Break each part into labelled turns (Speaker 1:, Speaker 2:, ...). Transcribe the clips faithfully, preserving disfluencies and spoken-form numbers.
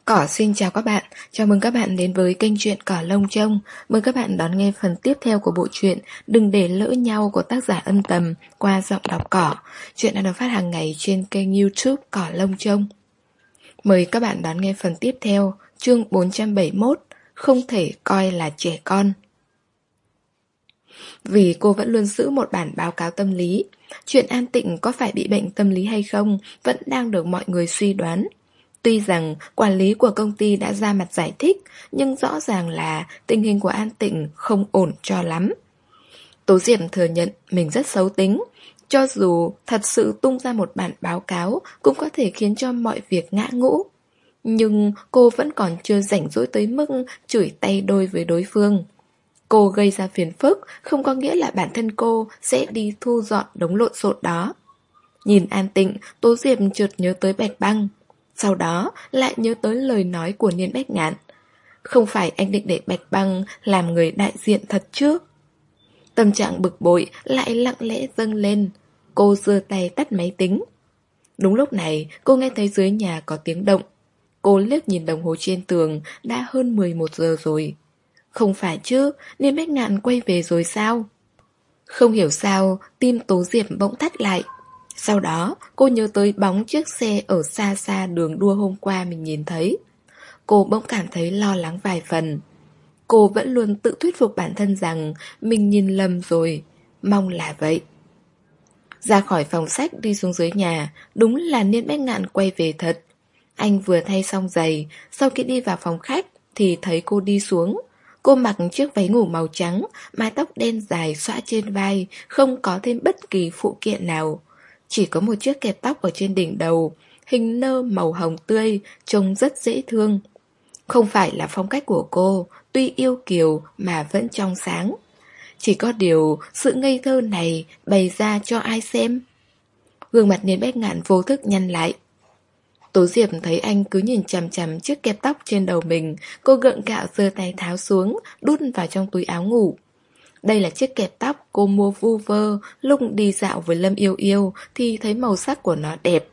Speaker 1: Cỏ xin chào các bạn, chào mừng các bạn đến với kênh truyện Cỏ Lông Trông. Mời các bạn đón nghe phần tiếp theo của bộ truyện Đừng để lỡ nhau của tác giả Âm Tầm qua giọng đọc Cỏ. Truyện đang được phát hàng ngày trên kênh YouTube Cỏ Lông Trông. Mời các bạn đón nghe phần tiếp theo, chương bốn trăm bảy mươi mốt, không thể coi là trẻ con. Vì cô vẫn luôn giữ một bản báo cáo tâm lý, chuyện An Tịnh có phải bị bệnh tâm lý hay không vẫn đang được mọi người suy đoán. Tuy rằng quản lý của công ty đã ra mặt giải thích, nhưng rõ ràng là tình hình của An Tịnh không ổn cho lắm. Tố Diệp thừa nhận mình rất xấu tính, cho dù thật sự tung ra một bản báo cáo cũng có thể khiến cho mọi việc ngã ngũ. Nhưng cô vẫn còn chưa rảnh rỗi tới mức chửi tay đôi với đối phương. Cô gây ra phiền phức không có nghĩa là bản thân cô sẽ đi thu dọn đống lộn xộn đó. Nhìn An Tịnh, Tố Diệp chợt nhớ tới Bạch Băng. Sau đó lại nhớ tới lời nói của Niên Bách Ngạn. Không phải anh định để Bạch Băng làm người đại diện thật chứ? Tâm trạng bực bội lại lặng lẽ dâng lên. Cô giơ tay tắt máy tính. Đúng lúc này cô nghe thấy dưới nhà có tiếng động. Cô liếc nhìn đồng hồ trên tường, đã hơn mười một giờ rồi. Không phải chứ, Niên Bách Ngạn quay về rồi sao? Không hiểu sao, tim Tố Diệp bỗng thắt lại. Sau đó, cô nhớ tới bóng chiếc xe ở xa xa đường đua hôm qua mình nhìn thấy. Cô bỗng cảm thấy lo lắng vài phần. Cô vẫn luôn tự thuyết phục bản thân rằng mình nhìn lầm rồi, mong là vậy. Ra khỏi phòng sách đi xuống dưới nhà, đúng là Niên Bách Ngạn quay về thật. Anh vừa thay xong giày, sau khi đi vào phòng khách thì thấy cô đi xuống. Cô mặc chiếc váy ngủ màu trắng, mái tóc đen dài xõa trên vai, không có thêm bất kỳ phụ kiện nào. Chỉ có một chiếc kẹp tóc ở trên đỉnh đầu, hình nơ màu hồng tươi, trông rất dễ thương. Không phải là phong cách của cô, tuy yêu kiều mà vẫn trong sáng. Chỉ có điều sự ngây thơ này bày ra cho ai xem? Gương mặt Niên Bách Ngạn vô thức nhăn lại. Tố Diệp thấy anh cứ nhìn chằm chằm chiếc kẹp tóc trên đầu mình. Cô gượng gạo giơ tay tháo xuống, đút vào trong túi áo ngủ. Đây là chiếc kẹp tóc cô mua vu vơ lúc đi dạo với Lâm Yêu Yêu thì thấy màu sắc của nó đẹp.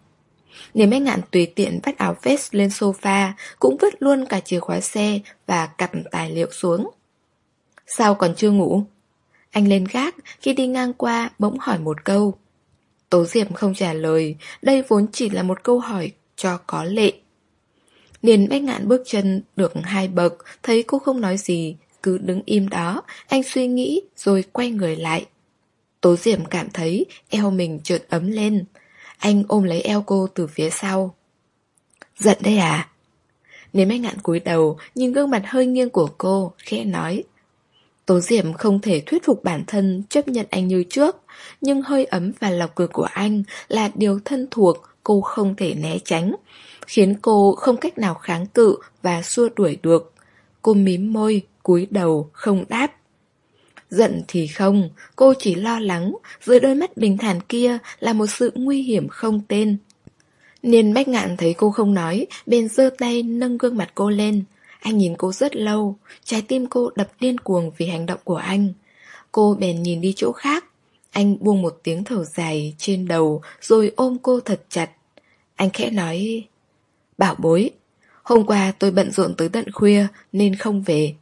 Speaker 1: Niên Bách Ngạn tùy tiện vắt áo vest lên sofa, cũng vứt luôn cả chìa khóa xe và cặp tài liệu xuống. Sao còn chưa ngủ? Anh lên gác, khi đi ngang qua bỗng hỏi một câu. Tố Diệp không trả lời, đây vốn chỉ là một câu hỏi cho có lệ. Niên Bách Ngạn bước chân được hai bậc, thấy cô không nói gì, cứ đứng im đó. Anh suy nghĩ rồi quay người lại. Tố Diệp cảm thấy eo mình chợt ấm lên. Anh ôm lấy eo cô từ phía sau. Giận đấy à? Niên Bách Ngạn cúi đầu, nhìn gương mặt hơi nghiêng của cô, khẽ nói. Tố Diệp không thể thuyết phục bản thân chấp nhận anh như trước, nhưng hơi ấm và lọc cười của anh là điều thân thuộc, cô không thể né tránh, khiến cô không cách nào kháng cự và xua đuổi được. Cô mím môi, cúi đầu, không đáp. Giận thì không, cô chỉ lo lắng, dưới đôi mắt bình thản kia là một sự nguy hiểm không tên. Niên Bách Ngạn thấy cô không nói, bèn giơ tay nâng gương mặt cô lên. Anh nhìn cô rất lâu, trái tim cô đập điên cuồng vì hành động của anh. Cô bèn nhìn đi chỗ khác. Anh buông một tiếng thở dài trên đầu rồi ôm cô thật chặt. Anh khẽ nói, bảo bối, hôm qua tôi bận rộn tới tận khuya nên không về.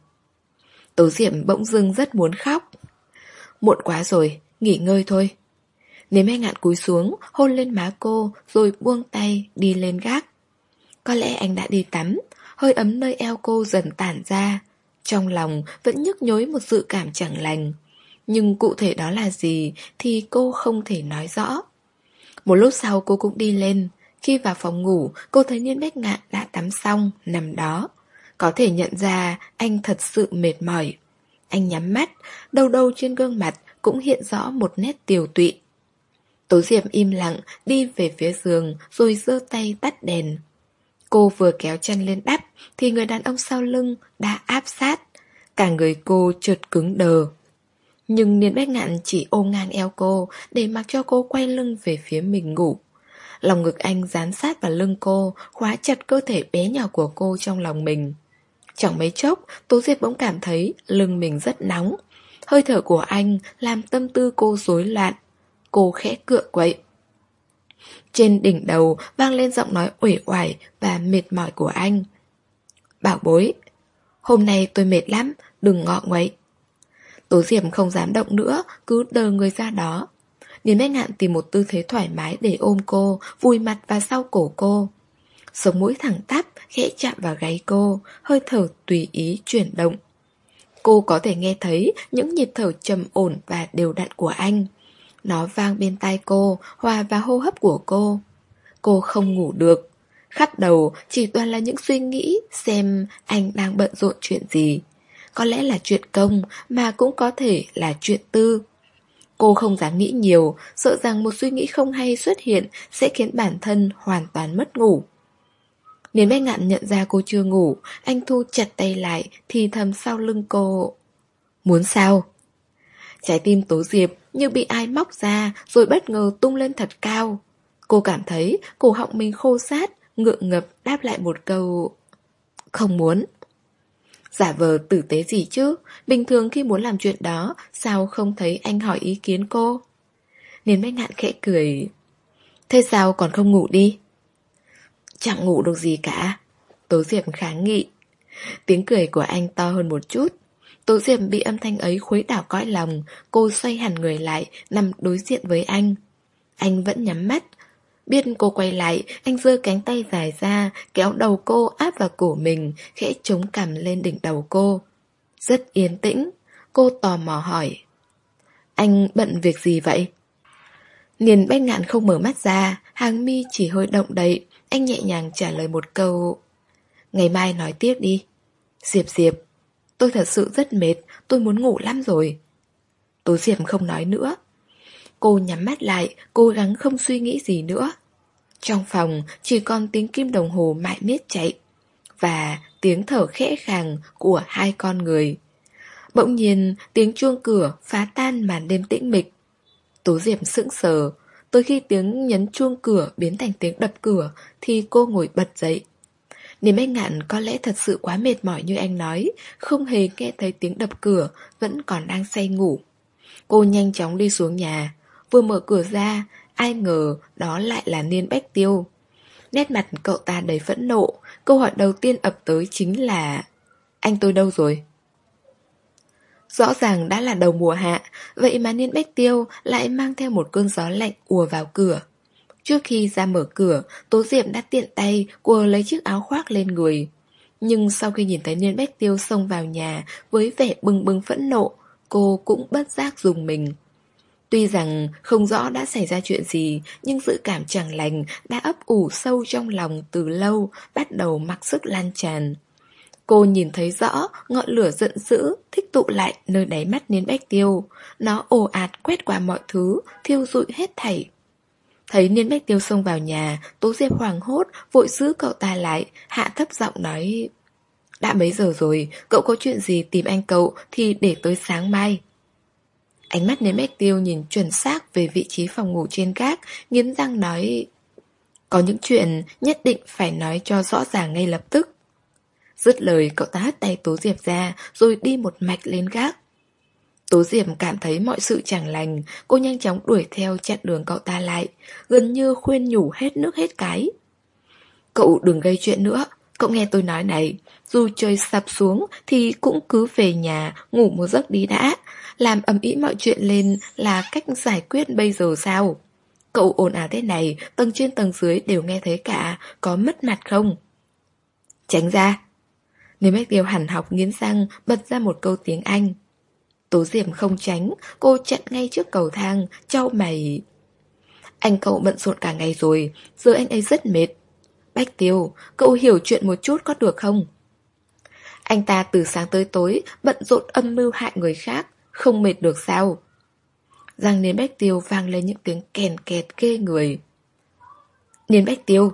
Speaker 1: Tố Diệp bỗng dưng rất muốn khóc. Muộn quá rồi, nghỉ ngơi thôi. Niên Bách Ngạn cúi xuống, hôn lên má cô rồi buông tay đi lên gác. Có lẽ anh đã đi tắm. Hơi ấm nơi eo cô dần tản ra. Trong lòng vẫn nhức nhối một dự cảm chẳng lành. Nhưng cụ thể đó là gì thì cô không thể nói rõ. Một lúc sau cô cũng đi lên. Khi vào phòng ngủ, cô thấy Niên Bách Ngạn đã tắm xong, nằm đó. Có thể nhận ra anh thật sự mệt mỏi. Anh nhắm mắt, đâu đâu trên gương mặt cũng hiện rõ một nét tiều tụy. Tố Diệp im lặng đi về phía giường rồi giơ tay tắt đèn. Cô vừa kéo chân lên đắp thì người đàn ông sau lưng đã áp sát. Cả người cô chợt cứng đờ. Nhưng Niên Bách Ngạn chỉ ôm ngang eo cô để mặc cho cô quay lưng về phía mình ngủ. Lòng ngực anh dán sát vào lưng cô, khóa chặt cơ thể bé nhỏ của cô trong lòng mình. Chẳng mấy chốc, Tố Diệp bỗng cảm thấy lưng mình rất nóng. Hơi thở của anh làm tâm tư cô rối loạn. Cô khẽ cựa quậy. Trên đỉnh đầu vang lên giọng nói uể oải và mệt mỏi của anh. Bảo bối, hôm nay tôi mệt lắm, đừng ngọ nguậy. Tố Diệp không dám động nữa, cứ đờ người ra đó. Niên Bách Ngạn tìm một tư thế thoải mái để ôm cô, vùi mặt vào sau cổ cô. Sống mũi thẳng tắp, khẽ chạm vào gáy cô, hơi thở tùy ý chuyển động. Cô có thể nghe thấy những nhịp thở trầm ổn và đều đặn của anh. Nó vang bên tai cô, hòa vào hô hấp của cô. Cô không ngủ được. Khắp đầu chỉ toàn là những suy nghĩ xem anh đang bận rộn chuyện gì. Có lẽ là chuyện công, mà cũng có thể là chuyện tư. Cô không dám nghĩ nhiều, sợ rằng một suy nghĩ không hay xuất hiện sẽ khiến bản thân hoàn toàn mất ngủ. Niên Bách Ngạn nhận ra cô chưa ngủ, anh thu chặt tay lại, thì thầm sau lưng cô. Muốn sao? Trái tim Tố Diệp như bị ai móc ra rồi bất ngờ tung lên thật cao. Cô cảm thấy cổ họng mình khô sát, ngượng ngập đáp lại một câu. Không muốn. Giả vờ tử tế gì chứ, bình thường khi muốn làm chuyện đó, sao không thấy anh hỏi ý kiến cô? Niên Bách Ngạn khẽ cười. Thế sao còn không ngủ đi? Chẳng ngủ được gì cả. Tố Diệp kháng nghị. Tiếng cười của anh to hơn một chút. Tố Diệp bị âm thanh ấy khuấy đảo cõi lòng. Cô xoay hẳn người lại, nằm đối diện với anh. Anh vẫn nhắm mắt. Biết cô quay lại, anh giơ cánh tay dài ra, kéo đầu cô áp vào cổ mình, khẽ chống cằm lên đỉnh đầu cô. Rất yên tĩnh. Cô tò mò hỏi. Anh bận việc gì vậy? Niên Bách Ngạn không mở mắt ra, hàng mi chỉ hơi động đậy. Anh nhẹ nhàng trả lời một câu. Ngày mai nói tiếp đi. Diệp Diệp, tôi thật sự rất mệt, tôi muốn ngủ lắm rồi. Tố Diệp không nói nữa. Cô nhắm mắt lại, cố gắng không suy nghĩ gì nữa. Trong phòng chỉ còn tiếng kim đồng hồ mãi miết chạy và tiếng thở khẽ khàng của hai con người. Bỗng nhiên tiếng chuông cửa phá tan màn đêm tĩnh mịch. Tố Diệp sững sờ. Tới khi tiếng nhấn chuông cửa biến thành tiếng đập cửa thì cô ngồi bật dậy. Niên Bách Ngạn có lẽ thật sự quá mệt mỏi như anh nói, không hề nghe thấy tiếng đập cửa, vẫn còn đang say ngủ. Cô nhanh chóng đi xuống nhà. Vừa mở cửa ra, ai ngờ đó lại là Niên Bách Tiêu. Nét mặt cậu ta đầy phẫn nộ. Câu hỏi đầu tiên ập tới chính là anh tôi đâu rồi? Rõ ràng đã là đầu mùa hạ, vậy mà Niên Bách Tiêu lại mang theo một cơn gió lạnh ùa vào cửa. Trước khi ra mở cửa, Tố Diệp đã tiện tay quờ lấy chiếc áo khoác lên người. Nhưng sau khi nhìn thấy Niên Bách Tiêu xông vào nhà với vẻ bừng bừng phẫn nộ, cô cũng bất giác rùng mình. Tuy rằng không rõ đã xảy ra chuyện gì, nhưng dự cảm chẳng lành đã ấp ủ sâu trong lòng từ lâu, bắt đầu mặc sức lan tràn. Cô nhìn thấy rõ ngọn lửa giận dữ tích tụ lại nơi đáy mắt Niên Bách Tiêu. Nó ồ ạt quét qua mọi thứ, thiêu rụi hết thảy. Thấy Niên Bách Tiêu xông vào nhà, Tố Diệp hoảng hốt, vội giữ cậu ta lại, hạ thấp giọng nói. Đã mấy giờ rồi, cậu có chuyện gì tìm anh cậu thì để tới sáng mai. Ánh mắt Niên Bách Tiêu nhìn chuẩn xác về vị trí phòng ngủ trên gác, nghiến răng nói. Có những chuyện nhất định phải nói cho rõ ràng ngay lập tức. Dứt lời cậu ta hất tay Tố Diệp ra rồi đi một mạch lên gác. Tố Diệp cảm thấy mọi sự chẳng lành. Cô nhanh chóng đuổi theo chặn đường cậu ta lại, gần như khuyên nhủ hết nước hết cái. Cậu đừng gây chuyện nữa. Cậu nghe tôi nói này, dù trời sập xuống thì cũng cứ về nhà ngủ một giấc đi đã. Làm ầm ĩ mọi chuyện lên là cách giải quyết bây giờ sao? Cậu ồn ào thế này, tầng trên tầng dưới đều nghe thấy cả, có mất mặt không? Tránh ra. Niên Bách Tiêu hẳn học nghiến răng bật ra một câu tiếng Anh. Tố Diệp không tránh, cô chặn ngay trước cầu thang, chau mày. Anh cậu bận rộn cả ngày rồi, giờ anh ấy rất mệt. Bách Tiêu, cậu hiểu chuyện một chút có được không? Anh ta từ sáng tới tối bận rộn âm mưu hại người khác, không mệt được sao? Răng Niên Bách Tiêu vang lên những tiếng kèn kẹt ghê người. Niên Bách Tiêu,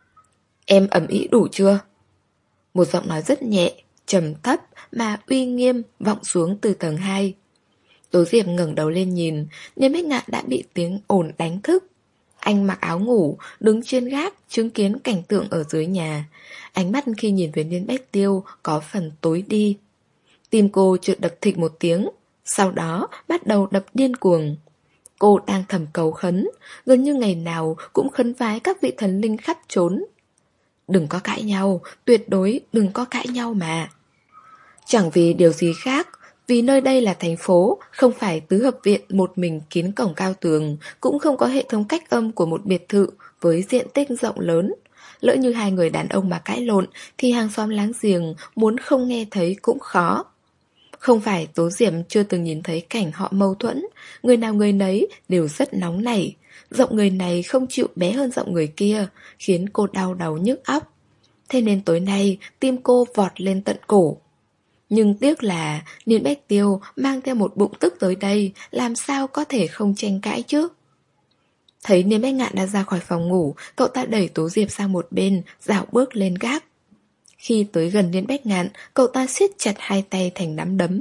Speaker 1: em ầm ĩ đủ chưa? Một giọng nói rất nhẹ, trầm thấp mà uy nghiêm vọng xuống từ tầng hai. Tố Diệp ngẩng đầu lên nhìn, Niên Bách Ngạn đã bị tiếng ồn đánh thức. Anh mặc áo ngủ, đứng trên gác, chứng kiến cảnh tượng ở dưới nhà. Ánh mắt khi nhìn về Niên Bách Tiêu có phần tối đi. Tim cô chợt đập thịch một tiếng, sau đó bắt đầu đập điên cuồng. Cô đang thầm cầu khấn, gần như ngày nào cũng khấn vái các vị thần linh khắp trốn. Đừng có cãi nhau, tuyệt đối đừng có cãi nhau mà. Chẳng vì điều gì khác, vì nơi đây là thành phố, không phải tứ hợp viện một mình kín cổng cao tường, cũng không có hệ thống cách âm của một biệt thự với diện tích rộng lớn. Lỡ như hai người đàn ông mà cãi lộn thì hàng xóm láng giềng muốn không nghe thấy cũng khó. Không phải Tố Diệp chưa từng nhìn thấy cảnh họ mâu thuẫn, người nào người nấy đều rất nóng nảy. Giọng người này không chịu bé hơn giọng người kia, khiến cô đau đầu nhức óc. Thế nên tối nay tim cô vọt lên tận cổ. Nhưng tiếc là Niên Bách Tiêu mang theo một bụng tức tới đây, làm sao có thể không tranh cãi chứ. Thấy Niên Bách Ngạn đã ra khỏi phòng ngủ, cậu ta đẩy Tố Diệp sang một bên, dạo bước lên gác. Khi tới gần Niên Bách Ngạn, cậu ta siết chặt hai tay thành nắm đấm.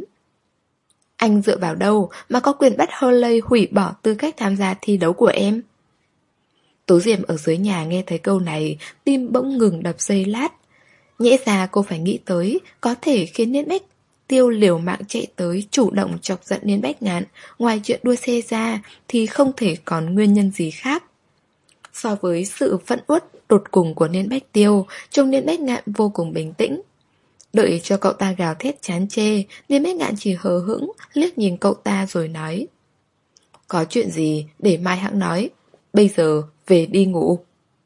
Speaker 1: Anh dựa vào đâu mà có quyền bắt Hurley hủy bỏ tư cách tham gia thi đấu của em? Tố Diệp ở dưới nhà nghe thấy câu này, tim bỗng ngừng đập giây lát. Nhẽ ra cô phải nghĩ tới có thể khiến Niên Bách Tiêu liều mạng chạy tới chủ động chọc giận Niên Bách Ngạn, ngoài chuyện đua xe ra thì không thể còn nguyên nhân gì khác. So với sự phẫn uất đột cùng của Niên Bách Tiêu, trông Niên Bách Ngạn vô cùng bình tĩnh. Đợi cho cậu ta gào thét chán chê, Niên Bách Ngạn chỉ hờ hững liếc nhìn cậu ta rồi nói: Có chuyện gì để mai hẵng nói, bây giờ về đi ngủ.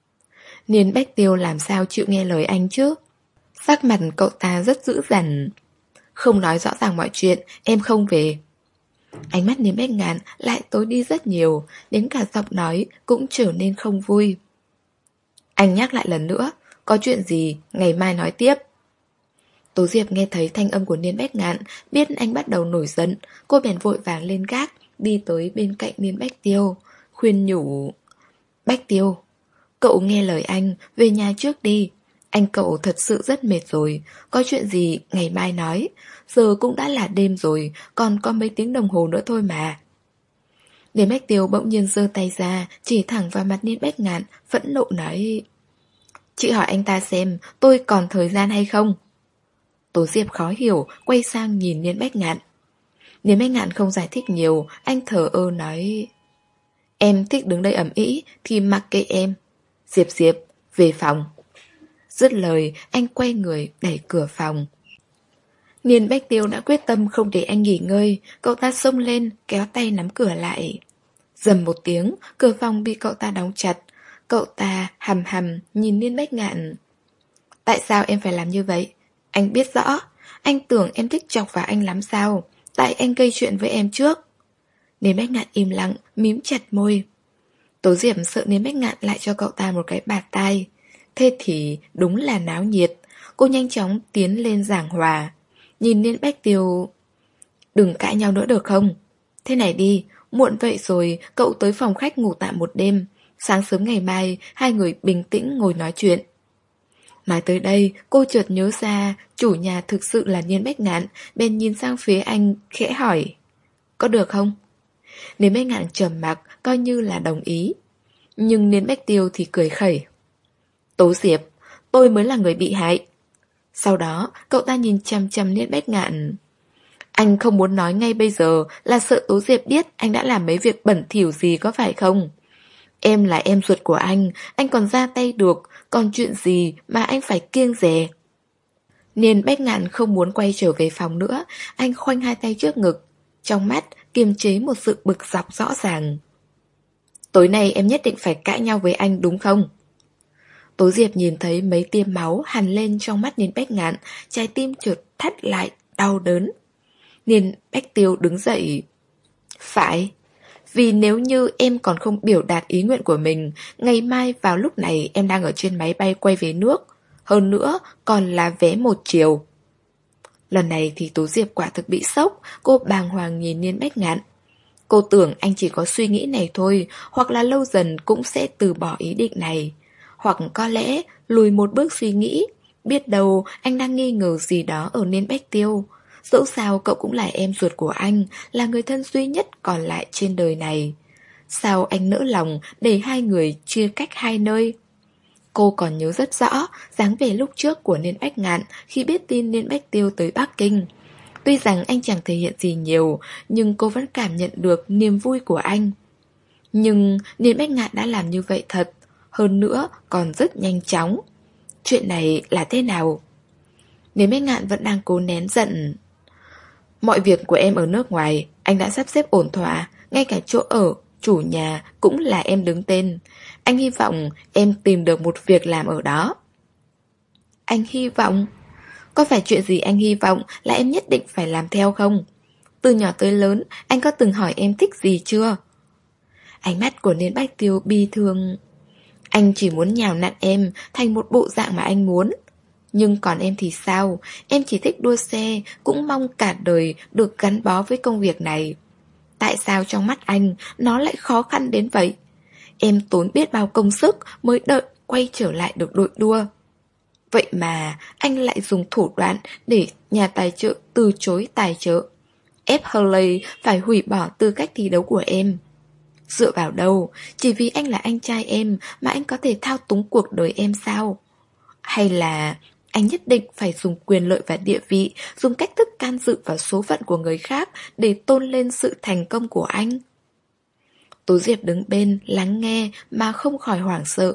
Speaker 1: Niên Bách Tiêu làm sao chịu nghe lời anh chứ? Sắc mặt cậu ta rất dữ dằn. Không nói rõ ràng mọi chuyện, em không về. Ánh mắt Niên Bách Ngạn lại tối đi rất nhiều, đến cả giọng nói cũng trở nên không vui. Anh nhắc lại lần nữa, có chuyện gì ngày mai nói tiếp. Tố Diệp nghe thấy thanh âm của Niên Bách Ngạn, biết anh bắt đầu nổi giận, cô bèn vội vàng lên gác, đi tới bên cạnh Niên Bách Tiêu, khuyên nhủ: Bách Tiêu, cậu nghe lời anh, về nhà trước đi. Anh cậu thật sự rất mệt rồi, có chuyện gì ngày mai nói. Giờ cũng đã là đêm rồi, còn có mấy tiếng đồng hồ nữa thôi mà. Niên Bách Tiêu bỗng nhiên giơ tay ra, chỉ thẳng vào mặt Niên Bách Ngạn, phẫn nộ nói: Chị hỏi anh ta xem tôi còn thời gian hay không? Tố Diệp khó hiểu, quay sang nhìn Niên Bách Ngạn. Niên Bách Ngạn không giải thích nhiều, anh thở ơ nói: Em thích đứng đây ầm ĩ thì mặc kệ em. Diệp Diệp, về phòng. Dứt lời, anh quay người đẩy cửa phòng. Niên Bách Tiêu đã quyết tâm không để anh nghỉ ngơi, cậu ta xông lên, kéo tay nắm cửa lại. Dầm một tiếng, cửa phòng bị cậu ta đóng chặt. Cậu ta hầm hầm nhìn Niên Bách Ngạn. Tại sao em phải làm như vậy? Anh biết rõ, anh tưởng em thích chọc vào anh lắm sao? Tại anh gây chuyện với em trước. Niên Bách Ngạn im lặng, mím chặt môi. Tố Diệp sợ Niên Bách Ngạn lại cho cậu ta một cái bạt tai. Thế thì đúng là náo nhiệt. Cô nhanh chóng tiến lên giảng hòa. Nhìn Niên Bách Tiêu: Đừng cãi nhau nữa được không? Thế này đi, muộn vậy rồi cậu tới phòng khách ngủ tạm một đêm. Sáng sớm ngày mai hai người bình tĩnh ngồi nói chuyện. Nói tới đây cô chợt nhớ ra chủ nhà thực sự là Niên Bách Ngạn, bèn nhìn sang phía anh khẽ hỏi: Có được không? Niên Bách Ngạn trầm mặc coi như là đồng ý. Nhưng Niên Bách Tiêu thì cười khẩy: Tố Diệp, tôi mới là người bị hại. Sau đó cậu ta nhìn chằm chằm Niên Bách Ngạn. Anh không muốn nói ngay bây giờ là sợ Tố Diệp biết anh đã làm mấy việc bẩn thỉu gì có phải không? Em là em ruột của anh, anh còn ra tay được, còn chuyện gì mà anh phải kiêng dè? Niên Bách Ngạn không muốn quay trở về phòng nữa, anh khoanh hai tay trước ngực, trong mắt kiềm chế một sự bực dọc rõ ràng. Tối nay em nhất định phải cãi nhau với anh đúng không? Tố Diệp nhìn thấy mấy tia máu hằn lên trong mắt Niên Bách Ngạn, trái tim chợt thắt lại, đau đớn. Niên Bách Tiêu đứng dậy. Phải, vì nếu như em còn không biểu đạt ý nguyện của mình, ngày mai vào lúc này em đang ở trên máy bay quay về nước. Hơn nữa, còn là vé một chiều. Lần này thì Tố Diệp quả thực bị sốc, cô bàng hoàng nhìn Niên Bách Ngạn. Cô tưởng anh chỉ có suy nghĩ này thôi, hoặc là lâu dần cũng sẽ từ bỏ ý định này. Hoặc có lẽ lùi một bước suy nghĩ, biết đâu anh đang nghi ngờ gì đó ở Niên Bách Tiêu. Dẫu sao cậu cũng là em ruột của anh, là người thân duy nhất còn lại trên đời này. Sao anh nỡ lòng để hai người chia cách hai nơi? Cô còn nhớ rất rõ dáng vẻ lúc trước của Niên Bách Ngạn khi biết tin Niên Bách Tiêu tới Bắc Kinh. Tuy rằng anh chẳng thể hiện gì nhiều, nhưng cô vẫn cảm nhận được niềm vui của anh. Nhưng Niên Bách Ngạn đã làm như vậy thật, hơn nữa còn rất nhanh chóng. Chuyện này là thế nào? Niên Bách Ngạn vẫn đang cố nén giận. Mọi việc của em ở nước ngoài anh đã sắp xếp ổn thỏa, ngay cả chỗ ở, chủ nhà cũng là em đứng tên. Anh hy vọng em tìm được một việc làm ở đó. Anh hy vọng? Có phải chuyện gì anh hy vọng là em nhất định phải làm theo không? Từ nhỏ tới lớn, anh có từng hỏi em thích gì chưa? Ánh mắt của Niên Bách Tiêu bi thương. Anh chỉ muốn nhào nặn em thành một bộ dạng mà anh muốn. Nhưng còn em thì sao? Em chỉ thích đua xe, cũng mong cả đời được gắn bó với công việc này. Tại sao trong mắt anh nó lại khó khăn đến vậy? Em tốn biết bao công sức mới đợi quay trở lại được đội đua. Vậy mà anh lại dùng thủ đoạn để nhà tài trợ từ chối tài trợ, ép Hurley phải hủy bỏ tư cách thi đấu của em. Dựa vào đâu? Chỉ vì anh là anh trai em mà anh có thể thao túng cuộc đời em sao? Hay là anh nhất định phải dùng quyền lợi và địa vị, dùng cách thức can dự vào số phận của người khác để tôn lên sự thành công của anh? Tố Diệp đứng bên lắng nghe mà không khỏi hoảng sợ.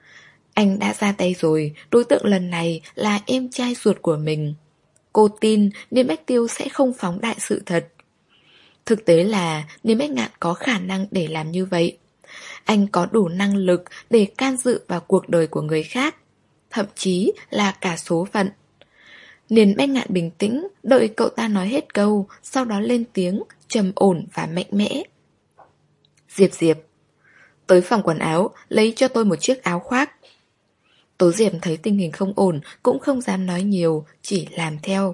Speaker 1: Anh đã ra tay rồi, đối tượng lần này là em trai ruột của mình. Cô tin Niên Bách Tiêu sẽ không phóng đại sự thật. Thực tế là Niên Bách Ngạn có khả năng để làm như vậy. Anh có đủ năng lực để can dự vào cuộc đời của người khác, thậm chí là cả số phận. Niên Bách Ngạn bình tĩnh, đợi cậu ta nói hết câu, sau đó lên tiếng, trầm ổn và mạnh mẽ. Diệp Diệp, tới phòng quần áo, lấy cho tôi một chiếc áo khoác. Tố Diệp thấy tình hình không ổn, cũng không dám nói nhiều, chỉ làm theo.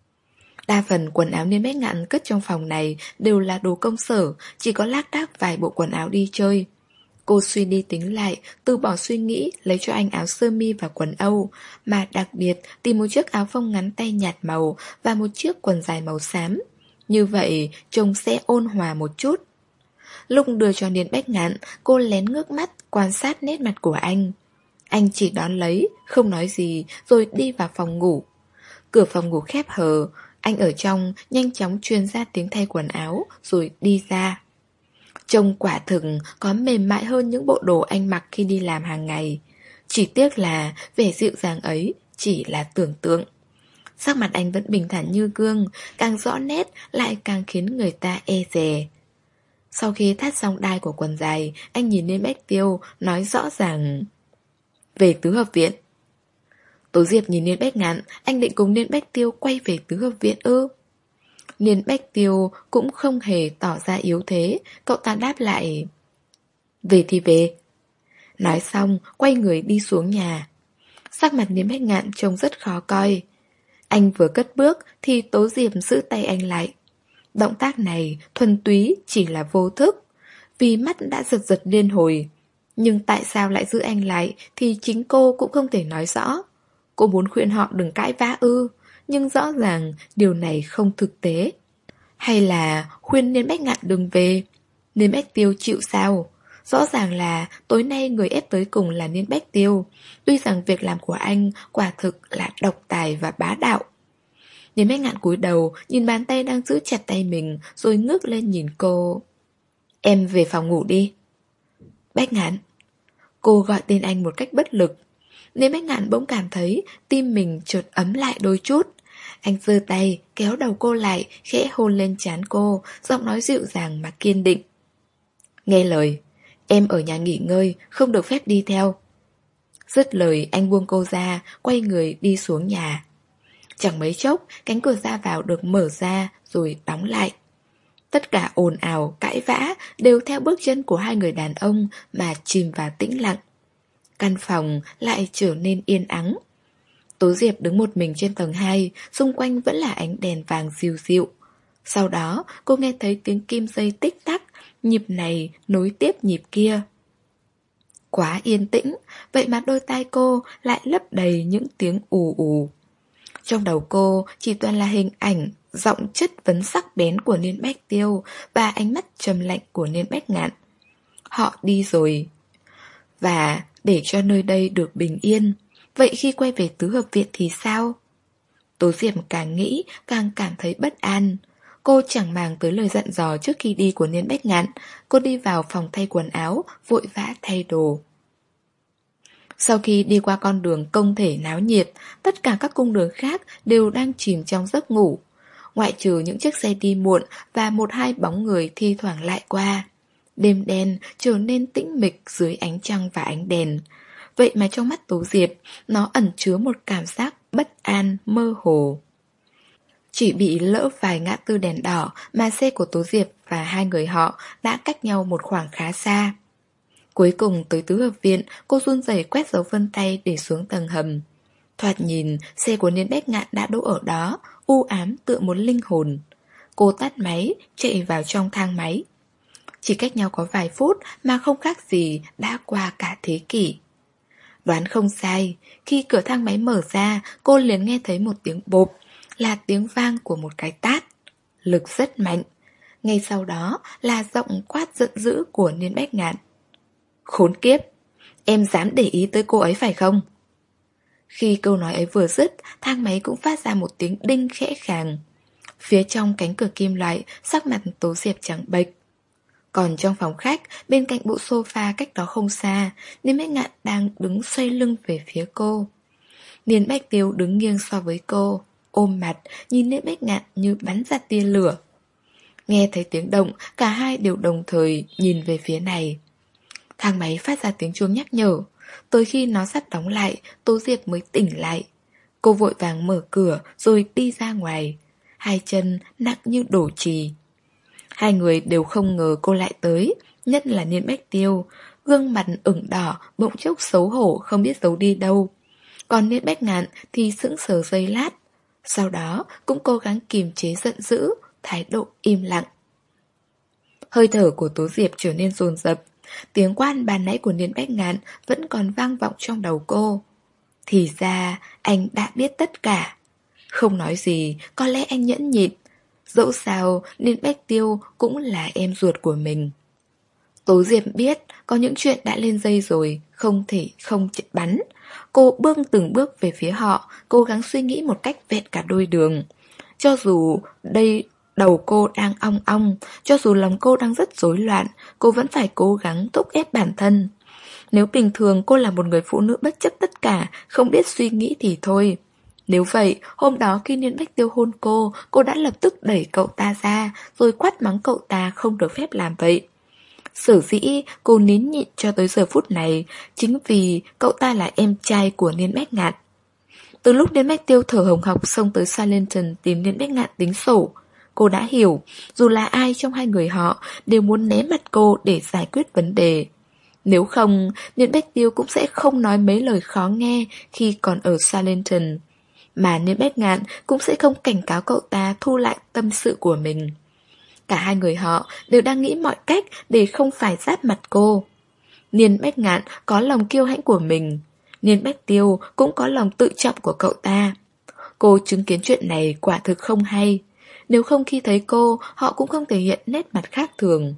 Speaker 1: Đa phần quần áo Niên Bách Ngạn cất trong phòng này đều là đồ công sở, chỉ có lác đác vài bộ quần áo đi chơi. Cô suy đi tính lại, từ bỏ suy nghĩ, lấy cho anh áo sơ mi và quần Âu, mà đặc biệt tìm một chiếc áo phông ngắn tay nhạt màu và một chiếc quần dài màu xám. Như vậy, trông sẽ ôn hòa một chút. Lúc đưa cho Niên Bách Ngạn, cô lén ngước mắt quan sát nét mặt của anh. Anh chỉ đón lấy, không nói gì, rồi đi vào phòng ngủ. Cửa phòng ngủ khép hờ, anh ở trong nhanh chóng truyền ra tiếng thay quần áo, rồi đi ra. Trông quả thực có mềm mại hơn những bộ đồ anh mặc khi đi làm hàng ngày. Chỉ tiếc là vẻ dịu dàng ấy chỉ là tưởng tượng. Sắc mặt anh vẫn bình thản như gương, càng rõ nét lại càng khiến người ta e dè. Sau khi thắt xong đai của quần dài, anh nhìn lên Bách Tiêu, nói rõ ràng: về tứ hợp viện. Tố Diệp nhìn Niên Bách Ngạn, anh định cùng Niên Bách Tiêu quay về tứ hợp viện ư? Niên Bách Tiêu cũng không hề tỏ ra yếu thế, cậu ta đáp lại: về thì về. Nói xong, quay người đi xuống nhà. Sắc mặt Niên Bách Ngạn trông rất khó coi. Anh vừa cất bước thì Tố Diệp giữ tay anh lại. Động tác này thuần túy chỉ là vô thức, vì mắt đã giật giật liên hồi. Nhưng tại sao lại giữ anh lại thì chính cô cũng không thể nói rõ. Cô muốn khuyên họ đừng cãi vã ư, nhưng rõ ràng điều này không thực tế. Hay là khuyên Niên Bách Ngạn đừng về, Niên Bách Tiêu chịu sao? Rõ ràng là tối nay người ép tới cùng là Niên Bách Tiêu. Tuy rằng việc làm của anh quả thực là độc tài và bá đạo. Niên Bách Ngạn cúi đầu nhìn bàn tay đang giữ chặt tay mình, rồi ngước lên nhìn cô. Em về phòng ngủ đi. Bách Ngạn. Cô gọi tên anh một cách bất lực. Niên Bách Ngạn bỗng cảm thấy tim mình chợt ấm lại đôi chút. Anh giơ tay kéo đầu cô lại, khẽ hôn lên trán cô, giọng nói dịu dàng mà kiên định. Nghe lời, em ở nhà nghỉ ngơi, không được phép đi theo. Dứt lời anh buông cô ra, quay người đi xuống nhà. Chẳng mấy chốc, cánh cửa ra vào được mở ra rồi đóng lại. Tất cả ồn ào, cãi vã đều theo bước chân của hai người đàn ông mà chìm vào tĩnh lặng. Căn phòng lại trở nên yên ắng. Tố Diệp đứng một mình trên tầng hai, xung quanh vẫn là ánh đèn vàng dịu dịu. Sau đó cô nghe thấy tiếng kim dây tích tắc, nhịp này nối tiếp nhịp kia. Quá yên tĩnh, vậy mà đôi tai cô lại lấp đầy những tiếng ù ù. Trong đầu cô chỉ toàn là hình ảnh, giọng chất vấn sắc bén của Niên Bách Tiêu và ánh mắt trầm lạnh của Niên Bách Ngạn. Họ đi rồi. Và để cho nơi đây được bình yên, vậy khi quay về tứ hợp viện thì sao? Tố Diệp càng nghĩ càng cảm thấy bất an. Cô chẳng màng tới lời dặn dò trước khi đi của Niên Bách Ngạn. Cô đi vào phòng thay quần áo, vội vã thay đồ. Sau khi đi qua con đường công thể náo nhiệt, tất cả các cung đường khác đều đang chìm trong giấc ngủ. Ngoại trừ những chiếc xe đi muộn và một hai bóng người thi thoảng lại qua. Đêm đen trở nên tĩnh mịch dưới ánh trăng và ánh đèn. Vậy mà trong mắt Tố Diệp, nó ẩn chứa một cảm giác bất an, mơ hồ. Chỉ bị lỡ vài ngã tư đèn đỏ mà xe của Tố Diệp và hai người họ đã cách nhau một khoảng khá xa. Cuối cùng tới tứ hợp viện, cô run rẩy quét dấu vân tay để xuống tầng hầm. Thoạt nhìn, xe của Niên Bách Ngạn đã đỗ ở đó, u ám tựa một linh hồn. Cô tắt máy, chạy vào trong thang máy. Chỉ cách nhau có vài phút mà không khác gì đã qua cả thế kỷ. Đoán không sai, khi cửa thang máy mở ra, cô liền nghe thấy một tiếng bộp, là tiếng vang của một cái tát. Lực rất mạnh. Ngay sau đó là giọng quát giận dữ của Niên Bách Ngạn. Khốn kiếp, em dám để ý tới cô ấy phải không? Khi câu nói ấy vừa dứt, thang máy cũng phát ra một tiếng đinh khẽ khàng. Phía trong cánh cửa kim loại, sắc mặt Tố Diệp trắng bệch. Còn trong phòng khách, bên cạnh bộ sofa cách đó không xa, Niên Bách Ngạn đang đứng xoay lưng về phía cô. Niên Bách Tiêu đứng nghiêng so với cô, ôm mặt, nhìn Niên Bách Ngạn như bắn ra tia lửa. Nghe thấy tiếng động, cả hai đều đồng thời nhìn về phía này. Thang máy phát ra tiếng chuông nhắc nhở. Tới khi nó sắp đóng lại, Tố Diệp mới tỉnh lại. Cô vội vàng mở cửa rồi đi ra ngoài. Hai chân nặng như đổ chì. Hai người đều không ngờ cô lại tới, nhất là Niên Bách Tiêu. Gương mặt ửng đỏ, bỗng chốc xấu hổ không biết giấu đi đâu. Còn Niên Bách Ngạn thì sững sờ giây lát. Sau đó cũng cố gắng kiềm chế giận dữ, thái độ im lặng. Hơi thở của Tố Diệp trở nên dồn dập. Tiếng quát ban nãy của Niên Bách Ngạn vẫn còn vang vọng trong đầu cô. Thì ra anh đã biết tất cả. Không nói gì, có lẽ anh nhẫn nhịn. Dẫu sao, Niên Bách Tiêu cũng là em ruột của mình. Tố Diệp biết có những chuyện đã lên dây rồi, không thể không chạy bắn. Cô bước từng bước về phía họ, cố gắng suy nghĩ một cách vẹn cả đôi đường. Cho dù đây đầu cô đang ong ong, cho dù lòng cô đang rất rối loạn, cô vẫn phải cố gắng thúc ép bản thân. Nếu bình thường cô là một người phụ nữ bất chấp tất cả, không biết suy nghĩ thì thôi. Nếu vậy, hôm đó khi Niên Bách Tiêu hôn cô, cô đã lập tức đẩy cậu ta ra, rồi quát mắng cậu ta không được phép làm vậy. Sở dĩ cô nín nhịn cho tới giờ phút này, chính vì cậu ta là em trai của Niên Bách Ngạn. Từ lúc Niên Bách Tiêu thở hồng hộc xông tới Silenton tìm Niên Bách Ngạn tính sổ, cô đã hiểu, dù là ai trong hai người họ đều muốn né mặt cô để giải quyết vấn đề. Nếu không, Niên Bách Tiêu cũng sẽ không nói mấy lời khó nghe khi còn ở Silenton. Mà Niên Bách Ngạn cũng sẽ không cảnh cáo cậu ta thu lại tâm sự của mình. Cả hai người họ đều đang nghĩ mọi cách để không phải giáp mặt cô. Niên Bách Ngạn có lòng kiêu hãnh của mình. Niên Bách Tiêu cũng có lòng tự trọng của cậu ta. Cô chứng kiến chuyện này quả thực không hay. Nếu không khi thấy cô, họ cũng không thể hiện nét mặt khác thường.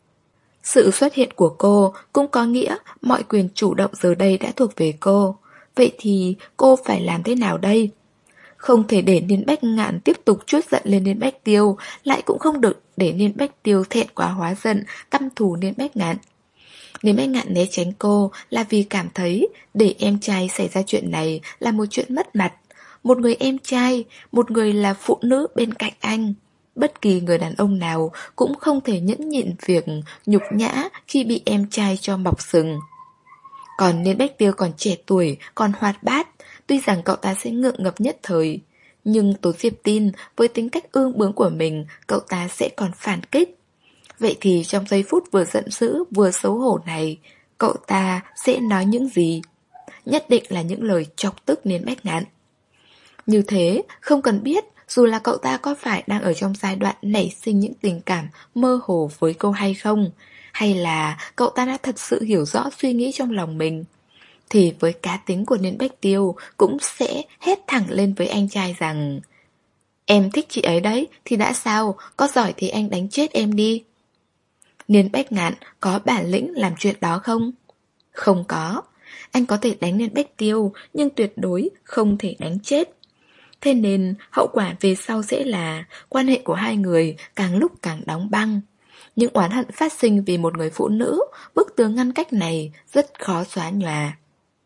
Speaker 1: Sự xuất hiện của cô cũng có nghĩa mọi quyền chủ động giờ đây đã thuộc về cô. Vậy thì cô phải làm thế nào đây? Không thể để Niên Bách Ngạn tiếp tục trút giận lên Niên Bách Tiêu, lại cũng không được để Niên Bách Tiêu thẹn quá hóa giận, căm thù Niên Bách Ngạn. Niên Bách Ngạn né tránh cô là vì cảm thấy để em trai xảy ra chuyện này là một chuyện mất mặt. Một người em trai, một người là phụ nữ bên cạnh anh. Bất kỳ người đàn ông nào cũng không thể nhẫn nhịn việc nhục nhã khi bị em trai cho mọc sừng. Còn Niên Bách Tiêu còn trẻ tuổi, còn hoạt bát. Tuy rằng cậu ta sẽ ngượng ngập nhất thời, nhưng Tố Diệp tin với tính cách ương bướng của mình, cậu ta sẽ còn phản kích. Vậy thì trong giây phút vừa giận dữ vừa xấu hổ này, cậu ta sẽ nói những gì? Nhất định là những lời chọc tức Niên Bách Ngạn. Như thế, không cần biết dù là cậu ta có phải đang ở trong giai đoạn nảy sinh những tình cảm mơ hồ với cô hay không, hay là cậu ta đã thật sự hiểu rõ suy nghĩ trong lòng mình, thì với cá tính của Niên Bách Tiêu cũng sẽ hét thẳng lên với anh trai rằng: em thích chị ấy đấy, thì đã sao, có giỏi thì anh đánh chết em đi. Niên Bách Ngạn có bản lĩnh làm chuyện đó không? Không có. Anh có thể đánh Niên Bách Tiêu, nhưng tuyệt đối không thể đánh chết. Thế nên hậu quả về sau sẽ là quan hệ của hai người càng lúc càng đóng băng. Những oán hận phát sinh vì một người phụ nữ, bức tường ngăn cách này rất khó xóa nhòa.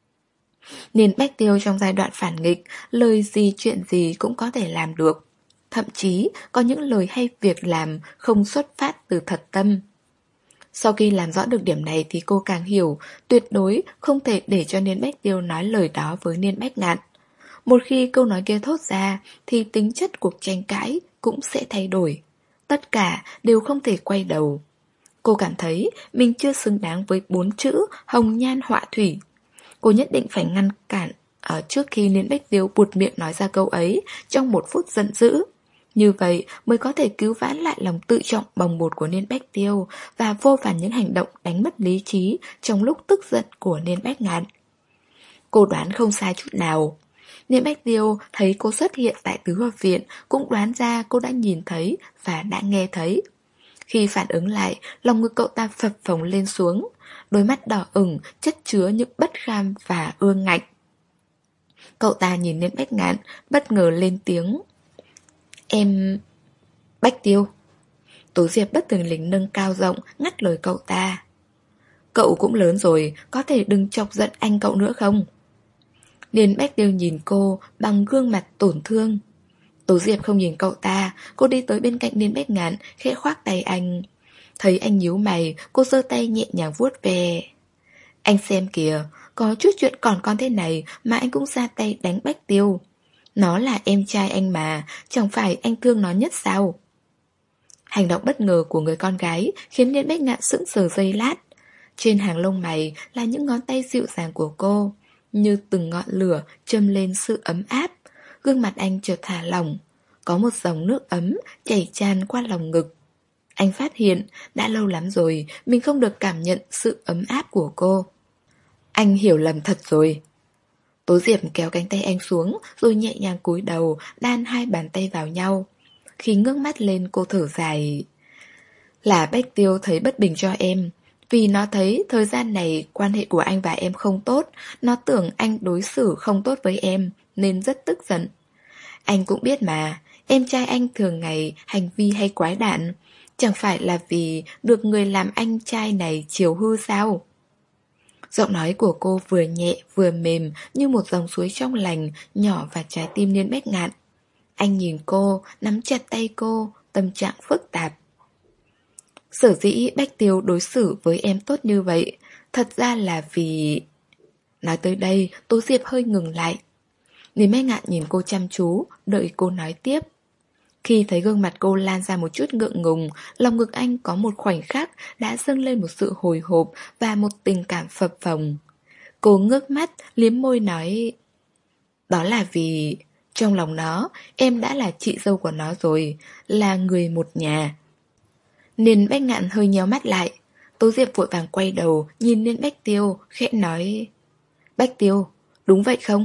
Speaker 1: Nên Bách Tiêu trong giai đoạn phản nghịch, lời gì chuyện gì cũng có thể làm được. Thậm chí có những lời hay việc làm không xuất phát từ thật tâm. Sau khi làm rõ được điểm này thì cô càng hiểu tuyệt đối không thể để cho Niên Bách Tiêu nói lời đó với Niên Bách Ngạn. Một khi câu nói kia thốt ra thì tính chất cuộc tranh cãi cũng sẽ thay đổi. Tất cả đều không thể quay đầu. Cô cảm thấy mình chưa xứng đáng với bốn chữ hồng nhan họa thủy. Cô nhất định phải ngăn cản ở trước khi Niên Bách Tiêu buột miệng nói ra câu ấy trong một phút giận dữ. Như vậy mới có thể cứu vãn lại lòng tự trọng bồng bột của Niên Bách Tiêu và vô vàn những hành động đánh mất lý trí trong lúc tức giận của Niên Bách Ngạn. Cô đoán không sai chút nào. Niên Bách Tiêu thấy cô xuất hiện tại tứ hợp viện cũng đoán ra cô đã nhìn thấy và đã nghe thấy. Khi phản ứng lại, lòng ngực cậu ta phập phồng lên xuống, đôi mắt đỏ ửng chất chứa những bất kham và ương ngạnh. Cậu ta nhìn Niên Bách Ngạn, bất ngờ lên tiếng. Em... Bách Tiêu. Tố Diệp bất thình lình nâng cao giọng ngắt lời cậu ta. Cậu cũng lớn rồi, có thể đừng chọc giận anh cậu nữa không? Niên Bách Tiêu nhìn cô bằng gương mặt tổn thương. Tố Diệp không nhìn cậu ta, cô đi tới bên cạnh Niên Bách Ngạn, khẽ khoác tay anh. Thấy anh nhíu mày, cô giơ tay nhẹ nhàng vuốt về. Anh xem kìa, có chút chuyện còn con thế này mà anh cũng ra tay đánh Bách Tiêu. Nó là em trai anh mà, chẳng phải anh thương nó nhất sao? Hành động bất ngờ của người con gái khiến Niên Bách Ngạn sững sờ giây lát. Trên hàng lông mày là những ngón tay dịu dàng của cô, như từng ngọn lửa châm lên sự ấm áp. Gương mặt anh chợt thả lỏng, có một dòng nước ấm chảy tràn qua lòng ngực. Anh phát hiện đã lâu lắm rồi mình không được cảm nhận sự ấm áp của cô. Anh hiểu lầm thật rồi. Tố Diệp kéo cánh tay anh xuống rồi nhẹ nhàng cúi đầu đan hai bàn tay vào nhau. Khi ngước mắt lên cô thở dài. Là Bách Tiêu thấy bất bình cho em. Vì nó thấy thời gian này quan hệ của anh và em không tốt. Nó tưởng anh đối xử không tốt với em nên rất tức giận. Anh cũng biết mà, em trai anh thường ngày hành vi hay quái đản. Chẳng phải là vì được người làm anh trai này chiều hư sao? Giọng nói của cô vừa nhẹ vừa mềm như một dòng suối trong lành nhỏ vào trái tim Niên Bách Ngạn. Anh nhìn cô, nắm chặt tay cô, tâm trạng phức tạp. Sở dĩ Bách Tiêu đối xử với em tốt như vậy, thật ra là vì... Nói tới đây, Tố Diệp hơi ngừng lại. Niên Bách Ngạn nhìn cô chăm chú, đợi cô nói tiếp. Khi thấy gương mặt cô lan ra một chút ngượng ngùng, lòng ngực anh có một khoảnh khắc đã dâng lên một sự hồi hộp và một tình cảm phập phồng. Cô ngước mắt, liếm môi nói. Đó là vì trong lòng nó, em đã là chị dâu của nó rồi, là người một nhà. Niên Bách Ngạn hơi nhéo mắt lại. Tố Diệp vội vàng quay đầu, nhìn Niên Bách Tiêu, khẽ nói. Bách Tiêu, đúng vậy không?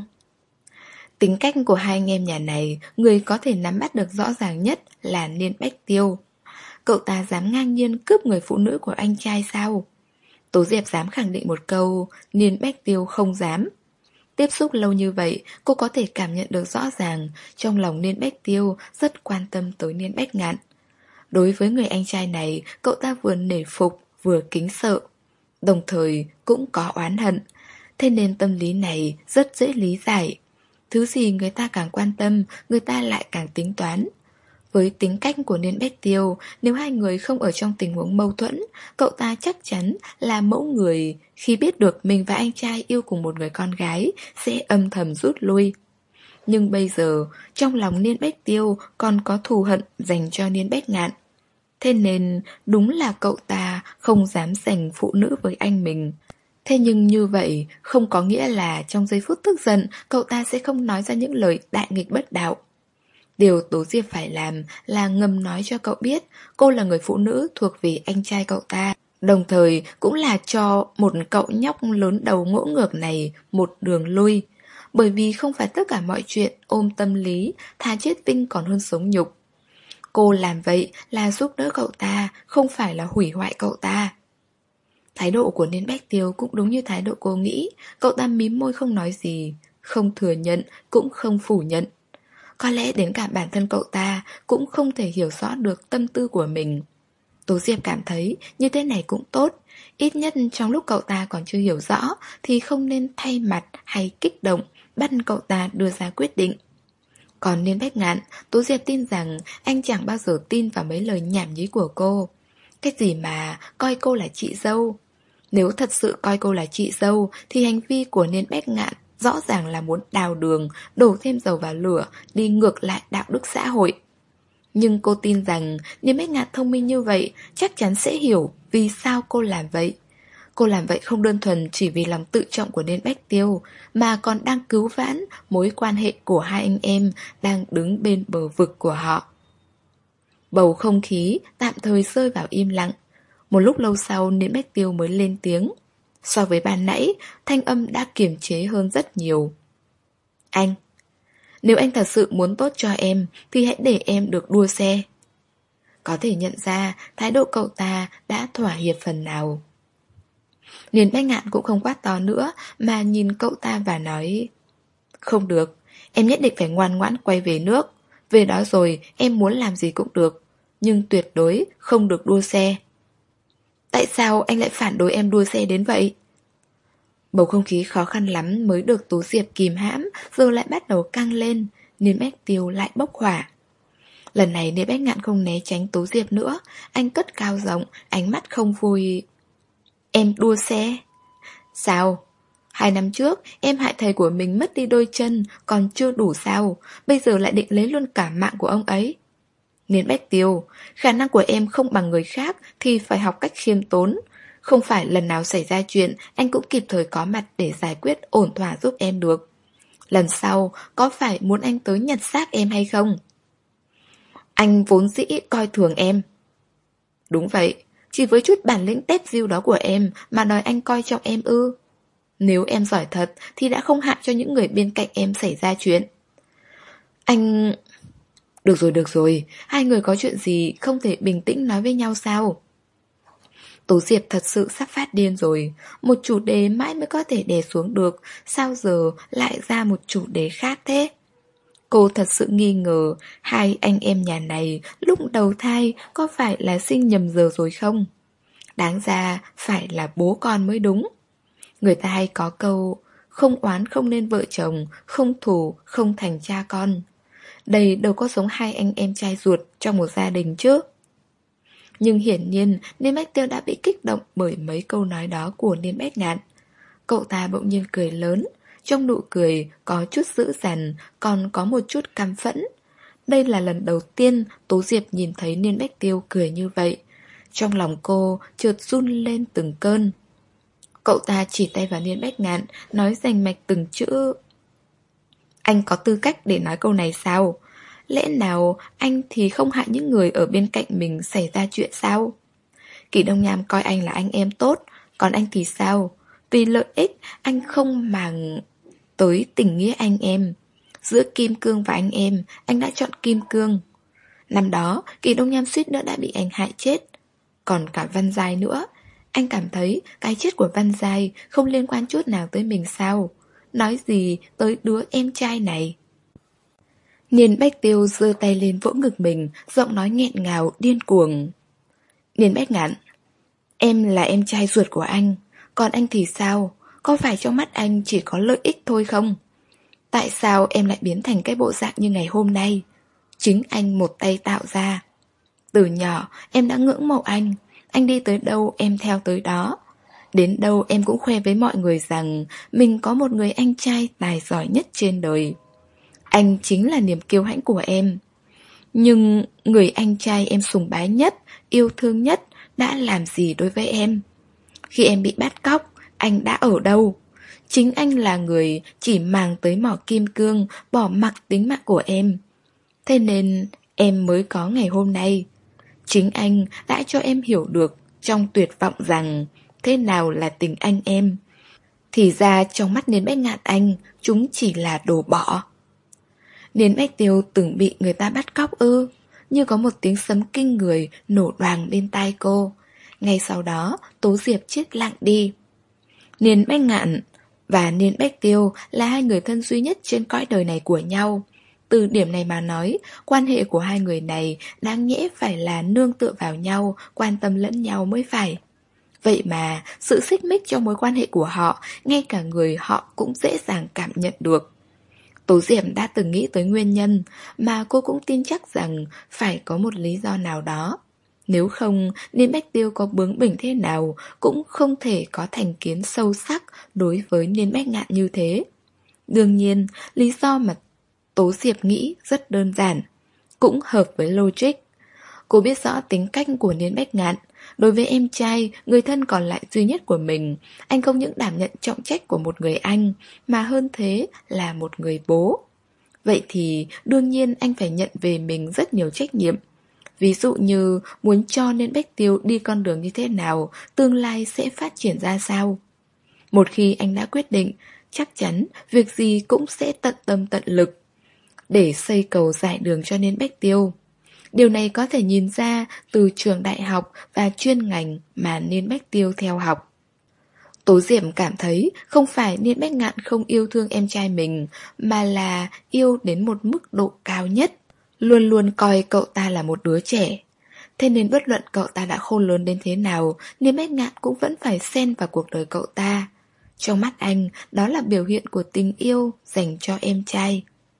Speaker 1: Tính cách của hai anh em nhà này, người có thể nắm bắt được rõ ràng nhất là Niên Bách Tiêu. Cậu ta dám ngang nhiên cướp người phụ nữ của anh trai sao? Tố Diệp dám khẳng định một câu, Niên Bách Tiêu không dám. Tiếp xúc lâu như vậy, cô có thể cảm nhận được rõ ràng trong lòng Niên Bách Tiêu rất quan tâm tới Niên Bách Ngạn. Đối với người anh trai này, cậu ta vừa nể phục vừa kính sợ, đồng thời cũng có oán hận. Thế nên tâm lý này rất dễ lý giải. Thứ gì người ta càng quan tâm, người ta lại càng tính toán. Với tính cách của Niên Bách Tiêu, nếu hai người không ở trong tình huống mâu thuẫn, cậu ta chắc chắn là mẫu người khi biết được mình và anh trai yêu cùng một người con gái sẽ âm thầm rút lui. Nhưng bây giờ, trong lòng Niên Bách Tiêu còn có thù hận dành cho Niên Bách Ngạn. Thế nên đúng là cậu ta không dám giành phụ nữ với anh mình. Thế nhưng như vậy không có nghĩa là trong giây phút tức giận cậu ta sẽ không nói ra những lời đại nghịch bất đạo. Điều Tố Diệp phải làm là ngầm nói cho cậu biết cô là người phụ nữ thuộc về anh trai cậu ta, đồng thời cũng là cho một cậu nhóc lớn đầu ngỗ ngược này một đường lui. Bởi vì không phải tất cả mọi chuyện ôm tâm lý, thà chết vinh còn hơn sống nhục. Cô làm vậy là giúp đỡ cậu ta, không phải là hủy hoại cậu ta. Thái độ của Niên Bách Tiêu cũng đúng như thái độ cô nghĩ. Cậu ta mím môi không nói gì, không thừa nhận cũng không phủ nhận. có lẽ đến cả bản thân cậu ta cũng không thể hiểu rõ được tâm tư của mình. Tố Diệp cảm thấy như thế này cũng tốt. Ít nhất trong lúc cậu ta còn chưa hiểu rõ thì không nên thay mặt hay kích động bắt cậu ta đưa ra quyết định. Còn Niên Bách Ngạn, Tố Diệp tin rằng anh chẳng bao giờ tin vào mấy lời nhảm nhí của cô. Cái gì mà coi cô là chị dâu? Nếu thật sự coi cô là chị dâu thì hành vi của Niên Bách Ngạn rõ ràng là muốn đào đường, đổ thêm dầu vào lửa, đi ngược lại đạo đức xã hội. Nhưng cô tin rằng Niên Bách Ngạn thông minh như vậy chắc chắn sẽ hiểu vì sao cô làm vậy. Cô làm vậy không đơn thuần chỉ vì lòng tự trọng của Niên Bách Tiêu, mà còn đang cứu vãn mối quan hệ của hai anh em đang đứng bên bờ vực của họ. Bầu không khí tạm thời rơi vào im lặng. Một lúc lâu sau Niên Bách Tiêu mới lên tiếng. So với ban nãy, thanh âm đã kiềm chế hơn rất nhiều. Anh, nếu anh thật sự muốn tốt cho em thì hãy để em được đua xe. Có thể nhận ra thái độ cậu ta đã thỏa hiệp phần nào. Niên Bách Ngạn cũng không quát to nữa mà nhìn cậu ta và nói: Không được, em nhất định phải ngoan ngoãn quay về nước. Về đó rồi em muốn làm gì cũng được, nhưng tuyệt đối không được đua xe. Tại sao anh lại phản đối em đua xe đến vậy? Bầu không khí khó khăn lắm mới được Tố Diệp kìm hãm, giờ lại bắt đầu căng lên. Niên Bách Tiêu lại bốc hỏa. Lần này Niên Bách Ngạn không né tránh Tố Diệp nữa. Anh cất cao giọng, ánh mắt không vui. Em đua xe? Sao? Hai năm trước em hại thầy của mình mất đi đôi chân, còn chưa đủ sao? Bây giờ lại định lấy luôn cả mạng của ông ấy. Niên Bách Tiêu, khả năng của em không bằng người khác thì phải học cách khiêm tốn. Không phải lần nào xảy ra chuyện anh cũng kịp thời có mặt để giải quyết ổn thỏa giúp em được. Lần sau có phải muốn anh tới nhặt xác em hay không? Anh vốn dĩ coi thường em. Đúng vậy, chỉ với chút bản lĩnh tép diêu đó của em mà đòi anh coi trọng em ư? Nếu em giỏi thật thì đã không hại cho những người bên cạnh em xảy ra chuyện. Anh... Được rồi, được rồi, hai người có chuyện gì không thể bình tĩnh nói với nhau sao? Tố Diệp thật sự sắp phát điên rồi. Một chủ đề mãi mới có thể đè xuống được, sao giờ lại ra một chủ đề khác thế? Cô thật sự nghi ngờ hai anh em nhà này lúc đầu thai có phải là sinh nhầm giờ rồi không? Đáng ra phải là bố con mới đúng. Người ta hay có câu không oán không nên vợ chồng, không thù không thành cha con. Đây đâu có giống hai anh em trai ruột trong một gia đình chứ. Nhưng hiển nhiên Niên Bách Tiêu đã bị kích động bởi mấy câu nói đó của Niên Bách Ngạn. Cậu ta bỗng nhiên cười lớn. Trong nụ cười có chút dữ dằn, còn có một chút căm phẫn. Đây là lần đầu tiên Tố Diệp nhìn thấy Niên Bách Tiêu cười như vậy. Trong lòng cô chợt run lên từng cơn. Cậu ta chỉ tay vào Niên Bách Ngạn, nói rành mạch từng chữ. Anh có tư cách để nói câu này sao? Lẽ nào anh thì không hại những người ở bên cạnh mình xảy ra chuyện sao? Kỳ Đông Nham coi anh là anh em tốt, còn anh thì sao? Vì lợi ích anh không màng tới tình nghĩa anh em. Giữa Kim Cương và anh em, anh đã chọn Kim Cương. Năm đó Kỳ Đông Nham suýt nữa đã bị anh hại chết. Còn cả Văn Giai nữa. Anh cảm thấy cái chết của Văn Giai không liên quan chút nào tới mình sao? Nói gì tới đứa em trai này? Niên Bách Tiêu giơ tay lên vỗ ngực mình, giọng nói nghẹn ngào, điên cuồng. Niên Bách Ngạn, em là em trai ruột của anh, còn anh thì sao? Có phải trong mắt anh chỉ có lợi ích thôi không? Tại sao em lại biến thành cái bộ dạng như ngày hôm nay? Chính anh một tay tạo ra. Từ nhỏ em đã ngưỡng mộ anh, anh đi tới đâu em theo tới đó. Đến đâu em cũng khoe với mọi người rằng mình có một người anh trai tài giỏi nhất trên đời. Anh chính là niềm kiêu hãnh của em. Nhưng người anh trai em sùng bái nhất, yêu thương nhất đã làm gì đối với em? Khi em bị bắt cóc, anh đã ở đâu? Chính anh là người chỉ màng tới mỏ kim cương, bỏ mặc tính mạng của em. Thế nên em mới có ngày hôm nay. Chính anh đã cho em hiểu được trong tuyệt vọng rằng thế nào là tình anh em. Thì ra trong mắt Niên Bách Ngạn anh, chúng chỉ là đồ bỏ. Niên Bách Tiêu từng bị người ta bắt cóc ư? Như có một tiếng sấm kinh người nổ đoàng bên tai cô. Ngay sau đó Tố Diệp chết lặng đi. Niên Bách Ngạn và Niên Bách Tiêu là hai người thân duy nhất trên cõi đời này của nhau. Từ điểm này mà nói, quan hệ của hai người này đáng nhẽ phải là nương tựa vào nhau, quan tâm lẫn nhau mới phải. Vậy mà, sự xích mích trong mối quan hệ của họ, ngay cả người họ cũng dễ dàng cảm nhận được. Tố Diệp đã từng nghĩ tới nguyên nhân, mà cô cũng tin chắc rằng phải có một lý do nào đó. Nếu không, Niên Bách Tiêu có bướng bỉnh thế nào cũng không thể có thành kiến sâu sắc đối với Niên Bách Ngạn như thế. Đương nhiên, lý do mà Tố Diệp nghĩ rất đơn giản, cũng hợp với logic. Cô biết rõ tính cách của Niên Bách Ngạn. Đối với em trai, người thân còn lại duy nhất của mình, anh không những đảm nhận trọng trách của một người anh, mà hơn thế là một người bố. Vậy thì đương nhiên anh phải nhận về mình rất nhiều trách nhiệm. Ví dụ như muốn cho Niên Bách Tiêu đi con đường như thế nào, tương lai sẽ phát triển ra sao. Một khi anh đã quyết định, chắc chắn việc gì cũng sẽ tận tâm tận lực để xây cầu giải đường cho Niên Bách Tiêu. Điều này có thể nhìn ra từ trường đại học và chuyên ngành mà Niên Bách Tiêu theo học. Tố Diệp cảm thấy không phải Niên Bách Ngạn không yêu thương em trai mình, mà là yêu đến một mức độ cao nhất, luôn luôn coi cậu ta là một đứa trẻ. Thế nên bất luận cậu ta đã khôn lớn đến thế nào, Niên Bách Ngạn cũng vẫn phải xen vào cuộc đời cậu ta. Trong mắt anh, đó là biểu hiện của tình yêu dành cho em trai.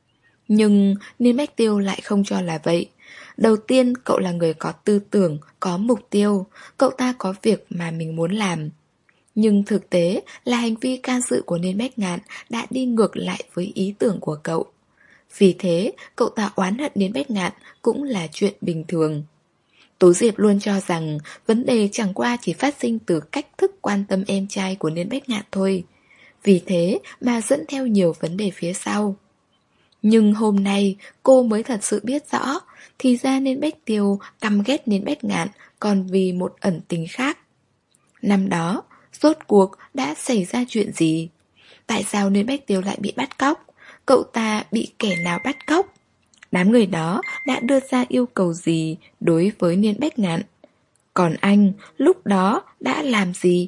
Speaker 1: Nhưng Niên Bách Tiêu lại không cho là vậy. Đầu tiên, cậu là người có tư tưởng, có mục tiêu, cậu ta có việc mà mình muốn làm. Nhưng thực tế là hành vi can dự của Niên Bách Ngạn đã đi ngược lại với ý tưởng của cậu. Vì thế, cậu ta oán hận Niên Bách Ngạn cũng là chuyện bình thường. Tố Diệp luôn cho rằng vấn đề chẳng qua chỉ phát sinh từ cách thức quan tâm em trai của Niên Bách Ngạn thôi. Vì thế mà dẫn theo nhiều vấn đề phía sau. Nhưng hôm nay cô mới thật sự biết rõ, thì ra Niên Bách Tiêu căm ghét Niên Bách Ngạn còn vì một ẩn tình khác. Năm đó, rốt cuộc đã xảy ra chuyện gì? Tại sao Niên Bách Tiêu lại bị bắt cóc? Cậu ta bị kẻ nào bắt cóc? Đám người đó đã đưa ra yêu cầu gì đối với Niên Bách Ngạn? Còn anh, lúc đó đã làm gì?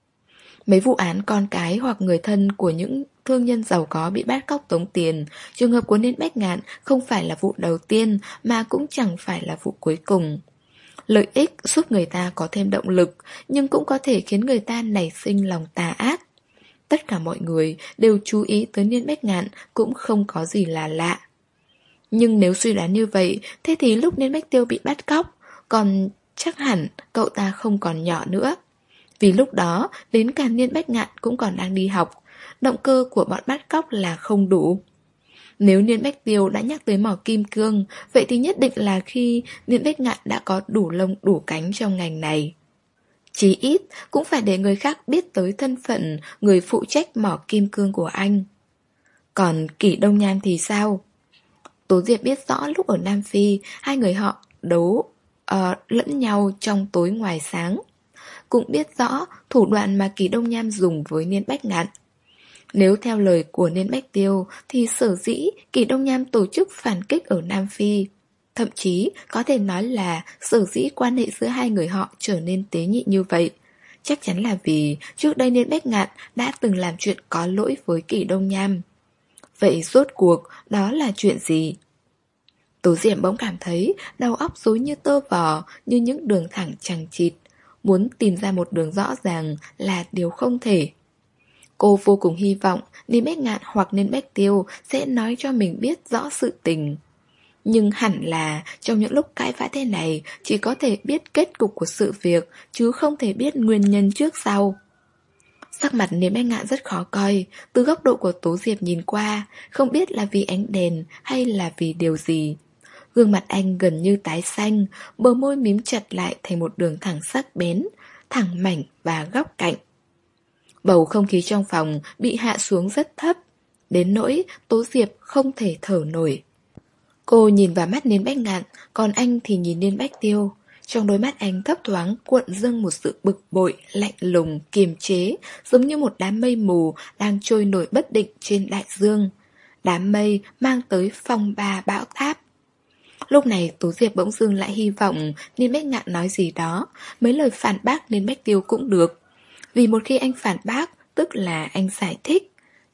Speaker 1: Mấy vụ án con cái hoặc người thân của những thương nhân giàu có bị bắt cóc tống tiền, trường hợp của Niên Bách Ngạn không phải là vụ đầu tiên mà cũng chẳng phải là vụ cuối cùng. Lợi ích giúp người ta có thêm động lực, nhưng cũng có thể khiến người ta nảy sinh lòng tà ác. Tất cả mọi người đều chú ý tới Niên Bách Ngạn cũng không có gì là lạ. Nhưng nếu suy đoán như vậy, thế thì lúc Niên Bách Tiêu bị bắt cóc, còn chắc hẳn cậu ta không còn nhỏ nữa. Vì lúc đó, đến cả Niên Bách Ngạn cũng còn đang đi học, động cơ của bọn bắt cóc là không đủ. Nếu Niên Bách Tiêu đã nhắc tới mỏ kim cương, vậy thì nhất định là khi Niên Bách Ngạn đã có đủ lông đủ cánh trong ngành này. Chí ít cũng phải để người khác biết tới thân phận người phụ trách mỏ kim cương của anh. Còn Kỷ Đông Nhan thì sao? Tố Diệp biết rõ lúc ở Nam Phi, hai người họ đấu uh, lẫn nhau trong tối ngoài sáng. Cũng biết rõ thủ đoạn mà Kỷ Đông Nhan dùng với Niên Bách Ngạn. Nếu theo lời của Niên Bách Tiêu thì sở dĩ Kỷ Đông Nhan tổ chức phản kích ở Nam Phi. Thậm chí có thể nói là sở dĩ quan hệ giữa hai người họ trở nên tế nhị như vậy. Chắc chắn là vì trước đây Niên Bách Ngạn đã từng làm chuyện có lỗi với Kỷ Đông Nhan. Vậy rốt cuộc đó là chuyện gì? Tố Diệp bỗng cảm thấy đầu óc rối như tơ vò, như những đường thẳng chằng chịt. Muốn tìm ra một đường rõ ràng là điều không thể. Cô vô cùng hy vọng Niên Bách Ngạn hoặc Niên Bách Tiêu sẽ nói cho mình biết rõ sự tình. Nhưng hẳn là trong những lúc cãi vã thế này chỉ có thể biết kết cục của sự việc, chứ không thể biết nguyên nhân trước sau. Sắc mặt Niên Bách Ngạn rất khó coi. Từ góc độ của Tố Diệp nhìn qua, không biết là vì ánh đèn hay là vì điều gì. Gương mặt anh gần như tái xanh, bờ môi mím chặt lại thành một đường thẳng sắc bén, thẳng mảnh và góc cạnh. Bầu không khí trong phòng bị hạ xuống rất thấp, đến nỗi Tố Diệp không thể thở nổi. Cô nhìn vào mắt Niên Bách Ngạn, còn anh thì nhìn Niên Bách Tiêu. Trong đôi mắt anh thấp thoáng cuộn dâng một sự bực bội, lạnh lùng, kiềm chế, giống như một đám mây mù đang trôi nổi bất định trên đại dương. Đám mây mang tới phong ba bão táp. Lúc này Tố Diệp bỗng dưng lại hy vọng Niên Bách Ngạn nói gì đó, mấy lời phản bác Niên Bách Tiêu cũng được. Vì một khi anh phản bác, tức là anh giải thích.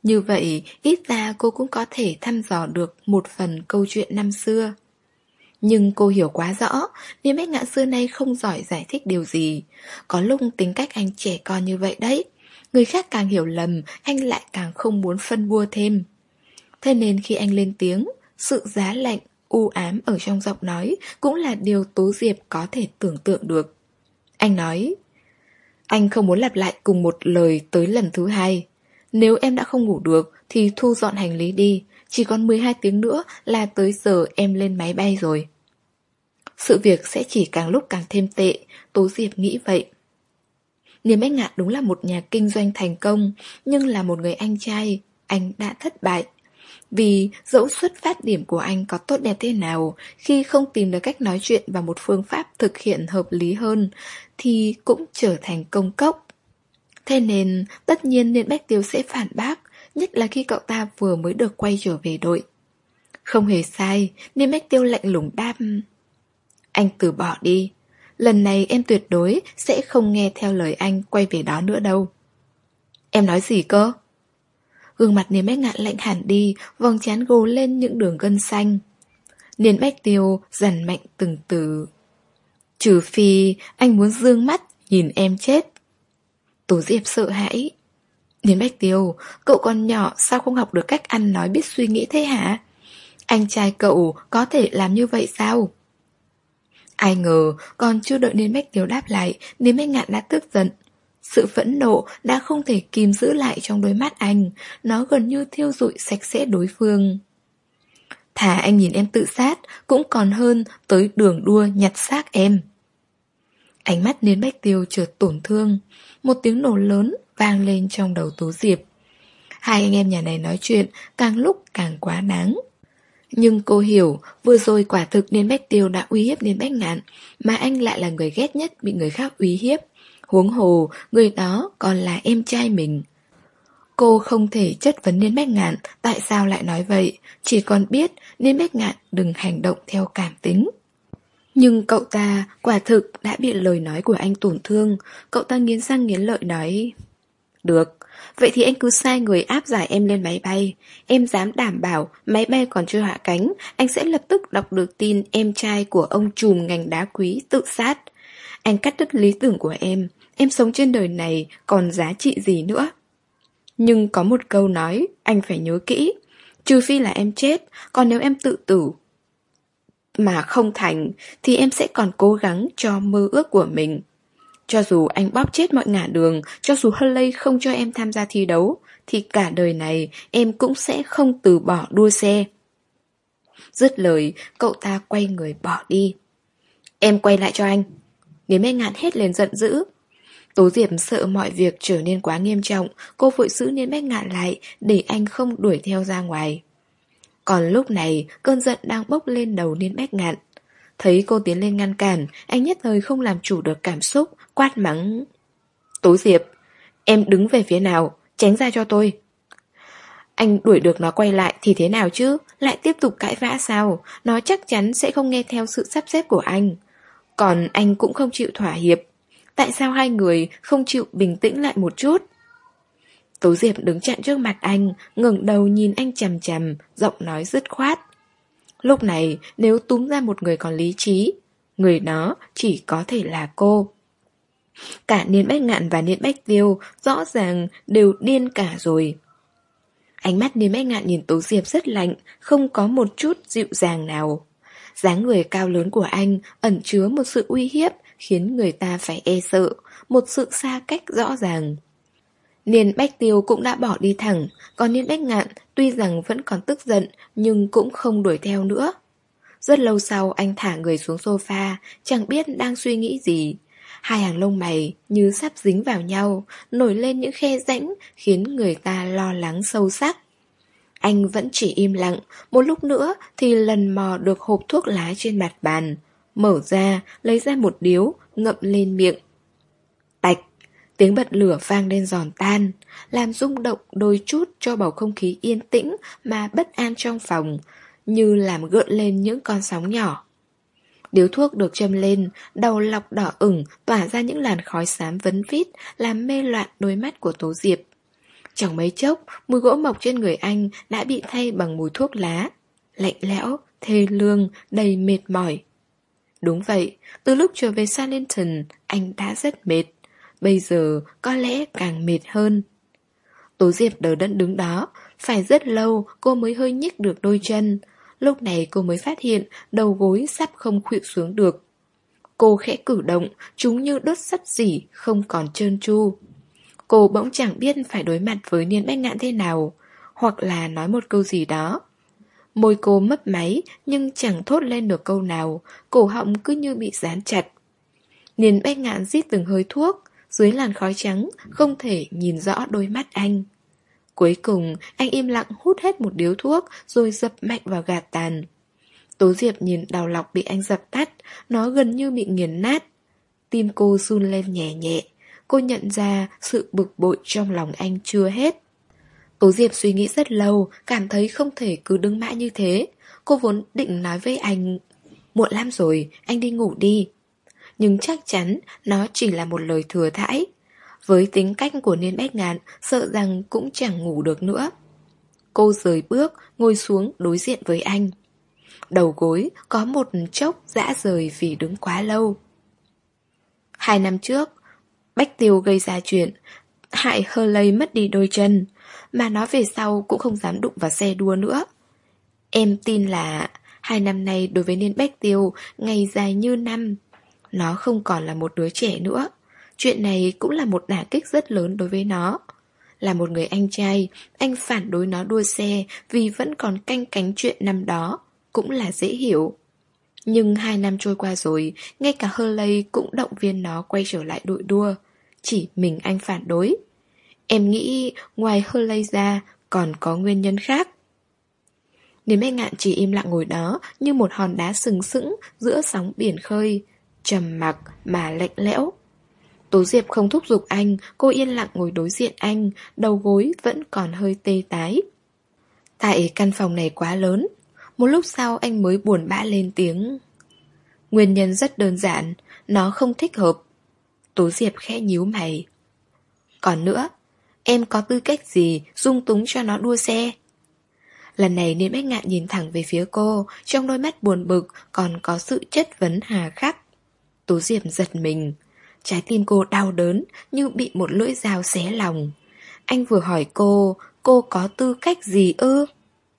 Speaker 1: Như vậy, ít ra cô cũng có thể thăm dò được một phần câu chuyện năm xưa. Nhưng cô hiểu quá rõ, Niêm Bách Ngạn xưa nay không giỏi giải thích điều gì. Có lúc tính cách anh trẻ con như vậy đấy. Người khác càng hiểu lầm, anh lại càng không muốn phân bua thêm. Thế nên khi anh lên tiếng, sự giá lạnh, u ám ở trong giọng nói cũng là điều Tố Diệp có thể tưởng tượng được. Anh nói, anh không muốn lặp lại cùng một lời tới lần thứ hai. Nếu em đã không ngủ được thì thu dọn hành lý đi. Chỉ còn mười hai tiếng nữa là tới giờ em lên máy bay rồi. Sự việc sẽ chỉ càng lúc càng thêm tệ, Tố Diệp nghĩ vậy. Niêm Bách Ngạn đúng là một nhà kinh doanh thành công, nhưng là một người anh trai, anh đã thất bại. Vì dẫu xuất phát điểm của anh có tốt đẹp thế nào, khi không tìm được cách nói chuyện và một phương pháp thực hiện hợp lý hơn, thì cũng trở thành công cốc. Thế nên, tất nhiên Niên Bách Tiêu sẽ phản bác, nhất là khi cậu ta vừa mới được quay trở về đội. Không hề sai, Niên Bách Tiêu lạnh lùng đáp. Anh từ bỏ đi. Lần này em tuyệt đối sẽ không nghe theo lời anh quay về đó nữa đâu. Em nói gì cơ? Gương mặt Niên Bách Ngạn lạnh hẳn đi, vòng trán gồ lên những đường gân xanh. Niên Bách Tiêu dằn mạnh từng từ. Trừ phi anh muốn dương mắt nhìn em chết. Tố Diệp sợ hãi. Niên Bách Tiêu, cậu còn nhỏ sao không học được cách ăn nói biết suy nghĩ thế hả? Anh trai cậu có thể làm như vậy sao? Ai ngờ còn chưa đợi Niên Bách Tiêu đáp lại, Niên Bách Ngạn đã tức giận. Sự phẫn nộ đã không thể kìm giữ lại trong đôi mắt anh, nó gần như thiêu rụi sạch sẽ đối phương. Thà anh nhìn em tự sát cũng còn hơn tới đường đua nhặt xác em. Ánh mắt Niên Bách Tiêu chợt tổn thương, một tiếng nổ lớn vang lên trong đầu Tố Diệp. Hai anh em nhà này nói chuyện càng lúc càng quá đáng. Nhưng cô hiểu, vừa rồi quả thực Niên Bách Tiêu đã uy hiếp Niên Bách Ngạn, mà anh lại là người ghét nhất bị người khác uy hiếp. Huống hồ, người đó còn là em trai mình. Cô không thể chất vấn Niên Bách Ngạn tại sao lại nói vậy, chỉ còn biết Niên Bách Ngạn đừng hành động theo cảm tính. Nhưng cậu ta quả thực đã bị lời nói của anh tổn thương, cậu ta nghiến răng nghiến lợi nói. Được, vậy thì anh cứ sai người áp giải em lên máy bay. Em dám đảm bảo máy bay còn chưa hạ cánh, anh sẽ lập tức đọc được tin em trai của ông trùm ngành đá quý tự sát. Anh cắt đứt lý tưởng của em, em sống trên đời này còn giá trị gì nữa. Nhưng có một câu nói anh phải nhớ kỹ, trừ phi là em chết, còn nếu em tự tử mà không thành thì em sẽ còn cố gắng cho mơ ước của mình. Cho dù anh bóp chết mọi ngả đường, cho dù Hurley không cho em tham gia thi đấu, thì cả đời này em cũng sẽ không từ bỏ đua xe. Dứt lời, cậu ta quay người bỏ đi. Em quay lại cho anh. Niên Bách Ngạn hét lên giận dữ. Tố Diệp sợ mọi việc trở nên quá nghiêm trọng, cô vội giữ Niên Bách Ngạn lại để anh không đuổi theo ra ngoài. Còn lúc này, cơn giận đang bốc lên đầu Niên Bách Ngạn. Thấy cô tiến lên ngăn cản, anh nhất thời không làm chủ được cảm xúc, quát mắng. Tố Diệp, em đứng về phía nào, tránh ra cho tôi. Anh đuổi được nó quay lại thì thế nào chứ, lại tiếp tục cãi vã sao, nó chắc chắn sẽ không nghe theo sự sắp xếp của anh. Còn anh cũng không chịu thỏa hiệp. Tại sao hai người không chịu bình tĩnh lại một chút? Tố Diệp đứng chặn trước mặt anh, ngẩng đầu nhìn anh chằm chằm, giọng nói dứt khoát. Lúc này nếu túm ra một người còn lý trí, người đó chỉ có thể là cô. Cả Niên Bách Ngạn và Niên Bách Tiêu rõ ràng đều điên cả rồi. Ánh mắt Niên Bách Ngạn nhìn Tố Diệp rất lạnh, không có một chút dịu dàng nào. Dáng người cao lớn của anh ẩn chứa một sự uy hiếp khiến người ta phải e sợ, một sự xa cách rõ ràng. Niên Bách Tiêu cũng đã bỏ đi thẳng, còn Niên Bách Ngạn tuy rằng vẫn còn tức giận nhưng cũng không đuổi theo nữa. Rất lâu sau anh thả người xuống sofa, chẳng biết đang suy nghĩ gì. Hai hàng lông mày như sắp dính vào nhau, nổi lên những khe rãnh khiến người ta lo lắng sâu sắc. Anh vẫn chỉ im lặng, một lúc nữa thì lần mò được hộp thuốc lá trên mặt bàn. Mở ra, lấy ra một điếu, ngậm lên miệng. Tạch, tiếng bật lửa vang lên giòn tan, làm rung động đôi chút cho bầu không khí yên tĩnh mà bất an trong phòng, như làm gợn lên những con sóng nhỏ. Điếu thuốc được châm lên, đầu lọc đỏ ửng tỏa ra những làn khói xám vấn vít, làm mê loạn đôi mắt của Tố Diệp. Chẳng mấy chốc, mùi gỗ mộc trên người anh đã bị thay bằng mùi thuốc lá. Lạnh lẽo, thê lương, đầy mệt mỏi. Đúng vậy, từ lúc trở về Salington, anh đã rất mệt. Bây giờ có lẽ càng mệt hơn. Tố Diệp đờ đẫn đứng đó. Phải rất lâu cô mới hơi nhích được đôi chân. Lúc này cô mới phát hiện đầu gối sắp không khuỵu xuống được. Cô khẽ cử động, chúng như đốt sắt rỉ, không còn trơn tru. Cô bỗng chẳng biết phải đối mặt với Niên Bách Ngạn thế nào, hoặc là nói một câu gì đó. Môi cô mấp máy nhưng chẳng thốt lên được câu nào, cổ họng cứ như bị dán chặt. Niên Bách Ngạn rít từng hơi thuốc, dưới làn khói trắng không thể nhìn rõ đôi mắt anh. Cuối cùng anh im lặng hút hết một điếu thuốc rồi dập mạnh vào gạt tàn. Tố Diệp nhìn đầu lọc bị anh dập tắt, nó gần như bị nghiền nát. Tim cô run lên nhẹ nhẹ. Cô nhận ra sự bực bội trong lòng anh chưa hết. Tố Diệp suy nghĩ rất lâu, cảm thấy không thể cứ đứng mãi như thế. Cô vốn định nói với anh, muộn lắm rồi, anh đi ngủ đi. Nhưng chắc chắn nó chỉ là một lời thừa thãi. Với tính cách của Niên Bách Ngạn, sợ rằng cũng chẳng ngủ được nữa. Cô rời bước, ngồi xuống đối diện với anh. Đầu gối có một chốc dã rời vì đứng quá lâu. Hai năm trước, Bách Tiêu gây ra chuyện hại Hurley mất đi đôi chân, mà nó về sau cũng không dám đụng vào xe đua nữa. Em tin là hai năm nay đối với Niên Bách Tiêu ngày dài như năm. Nó không còn là một đứa trẻ nữa. Chuyện này cũng là một đả kích rất lớn đối với nó. Là một người anh trai, anh phản đối nó đua xe vì vẫn còn canh cánh chuyện năm đó, cũng là dễ hiểu. Nhưng hai năm trôi qua rồi, ngay cả Hurley cũng động viên nó quay trở lại đội đua. Chỉ mình anh phản đối. Em nghĩ ngoài Hurley ra còn có nguyên nhân khác. Niên Bách Ngạn chỉ im lặng ngồi đó như một hòn đá sừng sững giữa sóng biển khơi, trầm mặc mà lạnh lẽo. Tố Diệp không thúc giục anh, cô yên lặng ngồi đối diện anh, đầu gối vẫn còn hơi tê tái. Tại căn phòng này quá lớn. Một lúc sau anh mới buồn bã lên tiếng. Nguyên nhân rất đơn giản, nó không thích hợp. Tố Diệp khẽ nhíu mày. Còn nữa, em có tư cách gì dung túng cho nó đua xe? Lần này Niên Bách Ngạn nhìn thẳng về phía cô, trong đôi mắt buồn bực còn có sự chất vấn hà khắc. Tố Diệp giật mình. Trái tim cô đau đớn như bị một lưỡi dao xé lòng. Anh vừa hỏi cô, cô có tư cách gì ư?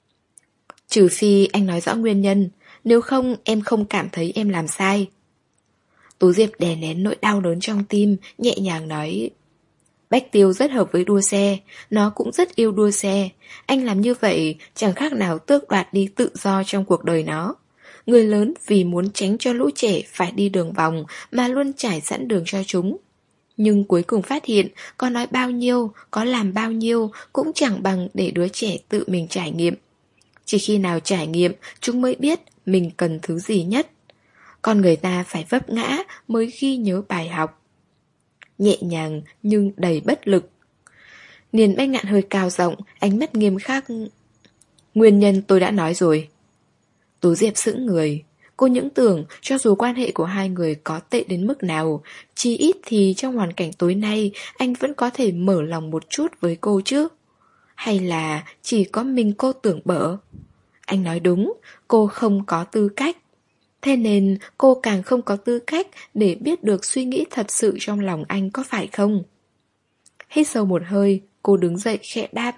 Speaker 1: Trừ phi anh nói rõ nguyên nhân, nếu không em không cảm thấy em làm sai. Tú Diệp đè nén nỗi đau đớn trong tim, nhẹ nhàng nói. Bách Tiêu rất hợp với đua xe, nó cũng rất yêu đua xe. Anh làm như vậy chẳng khác nào tước đoạt đi tự do trong cuộc đời nó. Người lớn vì muốn tránh cho lũ trẻ phải đi đường vòng mà luôn trải sẵn đường cho chúng. Nhưng cuối cùng phát hiện có nói bao nhiêu, có làm bao nhiêu cũng chẳng bằng để đứa trẻ tự mình trải nghiệm. Chỉ khi nào trải nghiệm chúng mới biết mình cần thứ gì nhất. Con người ta phải vấp ngã mới ghi nhớ bài học. Nhẹ nhàng nhưng đầy bất lực. Niên Bách Ngạn hơi cao giọng, ánh mắt nghiêm khắc. Nguyên nhân tôi đã nói rồi. Tú Diệp sững người. Cô những tưởng cho dù quan hệ của hai người có tệ đến mức nào, chí ít thì trong hoàn cảnh tối nay anh vẫn có thể mở lòng một chút với cô chứ. Hay là chỉ có mình cô tưởng bở? Anh nói đúng, cô không có tư cách. Thế nên cô càng không có tư cách để biết được suy nghĩ thật sự trong lòng anh có phải không? Hít sâu một hơi, cô đứng dậy khẽ đáp.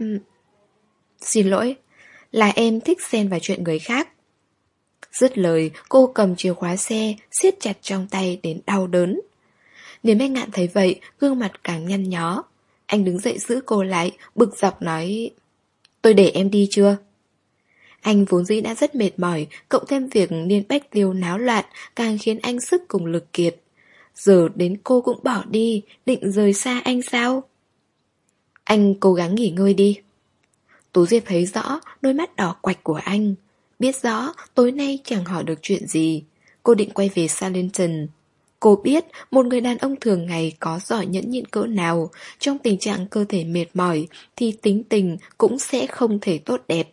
Speaker 1: Xin lỗi, là em thích xen vào chuyện người khác. Dứt lời, cô cầm chìa khóa xe, siết chặt trong tay đến đau đớn. Niên Bách Ngạn thấy vậy, gương mặt càng nhăn nhó. Anh đứng dậy giữ cô lại, bực dọc nói. Tôi để em đi chưa? Anh vốn dĩ đã rất mệt mỏi, cộng thêm việc Niên Bách Tiêu náo loạn càng khiến anh sức cùng lực kiệt. Giờ đến cô cũng bỏ đi, định rời xa anh sao? Anh cố gắng nghỉ ngơi đi. Tú Diệp thấy rõ đôi mắt đỏ quạch của anh. Biết rõ tối nay chẳng hỏi được chuyện gì. Cô định quay về Salington. Cô biết một người đàn ông thường ngày có giỏi nhẫn nhịn cỡ nào, trong tình trạng cơ thể mệt mỏi thì tính tình cũng sẽ không thể tốt đẹp.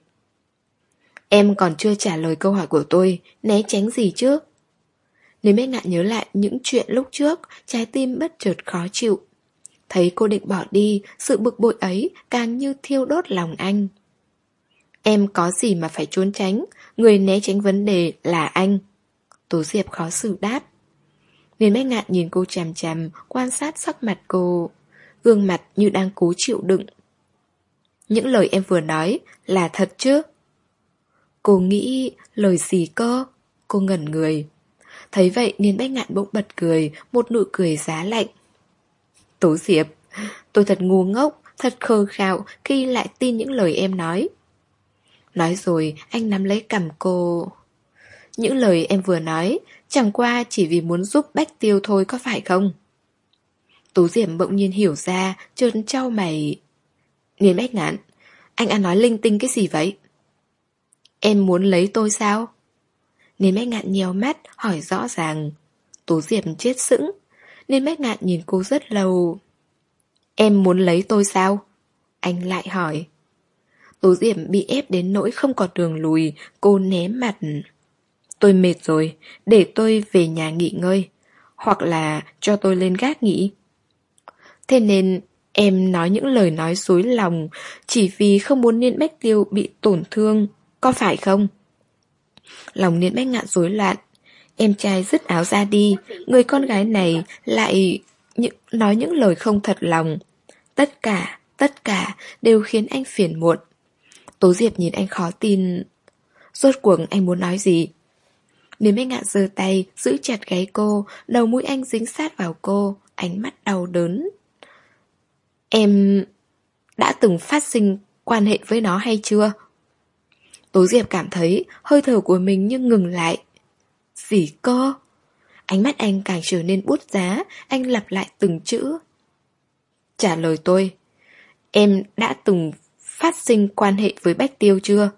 Speaker 1: Em còn chưa trả lời câu hỏi của tôi, né tránh gì chứ? Nếu Bách Ngạn nhớ lại những chuyện lúc trước, trái tim bất chợt khó chịu. Thấy cô định bỏ đi, sự bực bội ấy càng như thiêu đốt lòng anh. Em có gì mà phải trốn tránh, người né tránh vấn đề là anh. Tố Diệp khó xử đáp. Nên Bách Ngạn nhìn cô chằm chằm, quan sát sắc mặt cô. Gương mặt như đang cố chịu đựng. Những lời em vừa nói là thật chứ? Cô nghĩ lời gì cơ? Cô ngẩn người. Thấy vậy Niên Bách Ngạn bỗng bật cười, một nụ cười giá lạnh. Tố Diệp, tôi thật ngu ngốc, thật khờ khạo khi lại tin những lời em nói. Nói rồi anh nắm lấy cằm cô. Những lời em vừa nói chẳng qua chỉ vì muốn giúp Bách Tiêu thôi có phải không? Tố Diệp bỗng nhiên hiểu ra, chợt chau mày. Niên Bách Ngạn, anh ăn nói linh tinh cái gì vậy? Em muốn lấy tôi sao? Niên Bách Ngạn nheo mắt, hỏi rõ ràng. Tố Diệp chết sững. Niên Bách Ngạn nhìn cô rất lâu. Em muốn lấy tôi sao? Anh lại hỏi. Tố Diệp bị ép đến nỗi không còn đường lùi, cô né mặt. Tôi mệt rồi, để tôi về nhà nghỉ ngơi. Hoặc là cho tôi lên gác nghỉ. Thế nên em nói những lời nói dối lòng chỉ vì không muốn Niên Bách Tiêu bị tổn thương, có phải không? Lòng Niên Bách Ngạn rối loạn. Em trai dứt áo ra đi, người con gái này lại những, nói những lời không thật lòng. Tất cả, tất cả đều khiến anh phiền muộn. Tố Diệp nhìn anh khó tin. Rốt cuộc anh muốn nói gì? Niên Bách Ngạn giơ tay, giữ chặt gáy cô, đầu mũi anh dính sát vào cô, ánh mắt đau đớn. Em đã từng phát sinh quan hệ với nó hay chưa? Tố Diệp cảm thấy hơi thở của mình như ngừng lại. Gì cơ? Ánh mắt anh càng trở nên bút giá, anh lặp lại từng chữ. Trả lời tôi, em đã từng phát sinh quan hệ với Bách Tiêu chưa?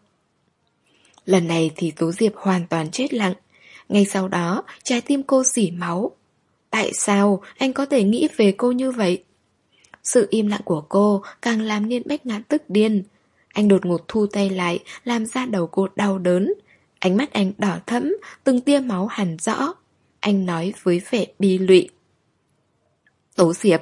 Speaker 1: Lần này thì Tố Diệp hoàn toàn chết lặng. Ngay sau đó, trái tim cô rỉ máu. Tại sao anh có thể nghĩ về cô như vậy? Sự im lặng của cô càng làm Niên Bách Ngạn tức điên. Anh đột ngột thu tay lại, làm da đầu cô đau đớn. Ánh mắt anh đỏ thẫm, từng tia máu hằn rõ. Anh nói với vẻ bi lụy. Tố Diệp,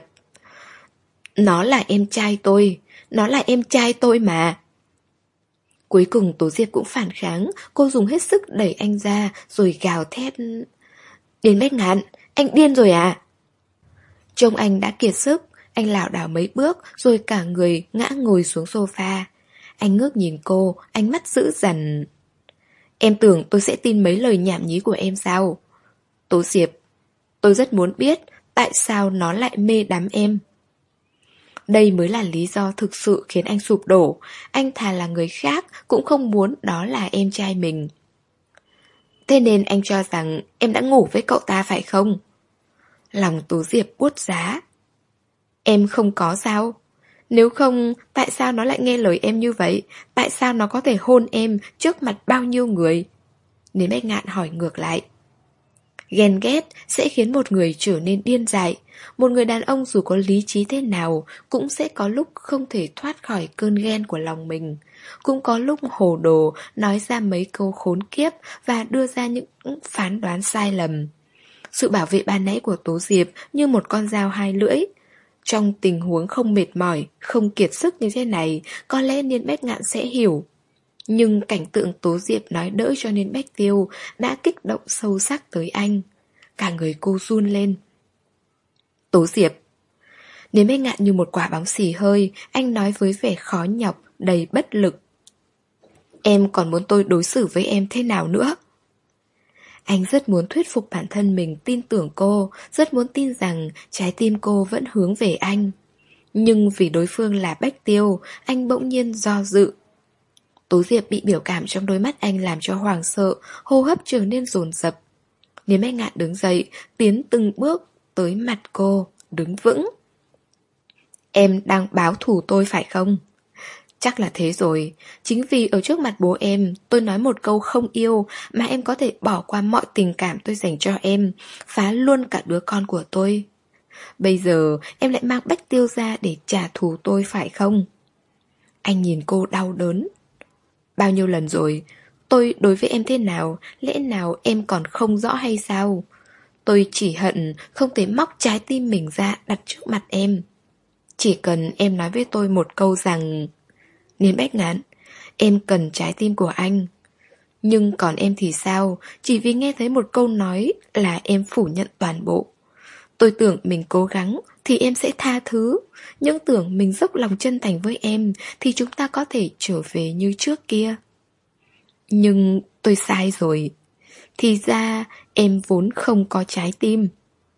Speaker 1: nó là em trai tôi, nó là em trai tôi mà. Cuối cùng Tố Diệp cũng phản kháng, cô dùng hết sức đẩy anh ra, rồi gào thét. Đến Bách Ngạn, anh điên rồi à? Trông anh đã kiệt sức, anh lảo đảo mấy bước, rồi cả người ngã ngồi xuống sofa. Anh ngước nhìn cô, ánh mắt dữ dằn. Em tưởng tôi sẽ tin mấy lời nhảm nhí của em sao? Tố Diệp, tôi rất muốn biết tại sao nó lại mê đắm em. Đây mới là lý do thực sự khiến anh sụp đổ. Anh thà là người khác cũng không muốn đó là em trai mình. Thế nên anh cho rằng em đã ngủ với cậu ta phải không? Lòng Tố Diệp buốt giá. Em không có sao? Nếu không, tại sao nó lại nghe lời em như vậy? Tại sao nó có thể hôn em trước mặt bao nhiêu người? Nên Bách Ngạn hỏi ngược lại. Ghen ghét sẽ khiến một người trở nên điên dại. Một người đàn ông dù có lý trí thế nào cũng sẽ có lúc không thể thoát khỏi cơn ghen của lòng mình. Cũng có lúc hồ đồ nói ra mấy câu khốn kiếp và đưa ra những phán đoán sai lầm. Sự bảo vệ ban nãy của Tố Diệp như một con dao hai lưỡi. Trong tình huống không mệt mỏi, không kiệt sức như thế này, có lẽ Niên Bách Ngạn sẽ hiểu. Nhưng cảnh tượng Tố Diệp nói đỡ cho Niên Bách Tiêu đã kích động sâu sắc tới anh. Cả người cô run lên. Tố Diệp. Niên Bách Ngạn như một quả bóng xì hơi, anh nói với vẻ khó nhọc, đầy bất lực. Em còn muốn tôi đối xử với em thế nào nữa? Anh rất muốn thuyết phục bản thân mình tin tưởng cô, rất muốn tin rằng trái tim cô vẫn hướng về anh. Nhưng vì đối phương là Bách Tiêu, anh bỗng nhiên do dự. Tố Diệp bị biểu cảm trong đôi mắt anh làm cho hoảng sợ, hô hấp trở nên dồn dập. Niên Bách Ngạn đứng dậy, tiến từng bước tới mặt cô, đứng vững. Em đang báo thù tôi phải không? Chắc là thế rồi. Chính vì ở trước mặt bố em, tôi nói một câu không yêu mà em có thể bỏ qua mọi tình cảm tôi dành cho em, phá luôn cả đứa con của tôi. Bây giờ em lại mang Bách Tiêu ra để trả thù tôi phải không? Anh nhìn cô đau đớn. Bao nhiêu lần rồi, tôi đối với em thế nào, lẽ nào em còn không rõ hay sao? Tôi chỉ hận không thể móc trái tim mình ra đặt trước mặt em. Chỉ cần em nói với tôi một câu rằng Niên Bách Ngạn, em cần trái tim của anh. Nhưng còn em thì sao? Chỉ vì nghe thấy một câu nói là em phủ nhận toàn bộ. Tôi tưởng mình cố gắng thì em sẽ tha thứ. Nhưng tưởng mình dốc lòng chân thành với em thì chúng ta có thể trở về như trước kia. Nhưng tôi sai rồi. Thì ra em vốn không có trái tim.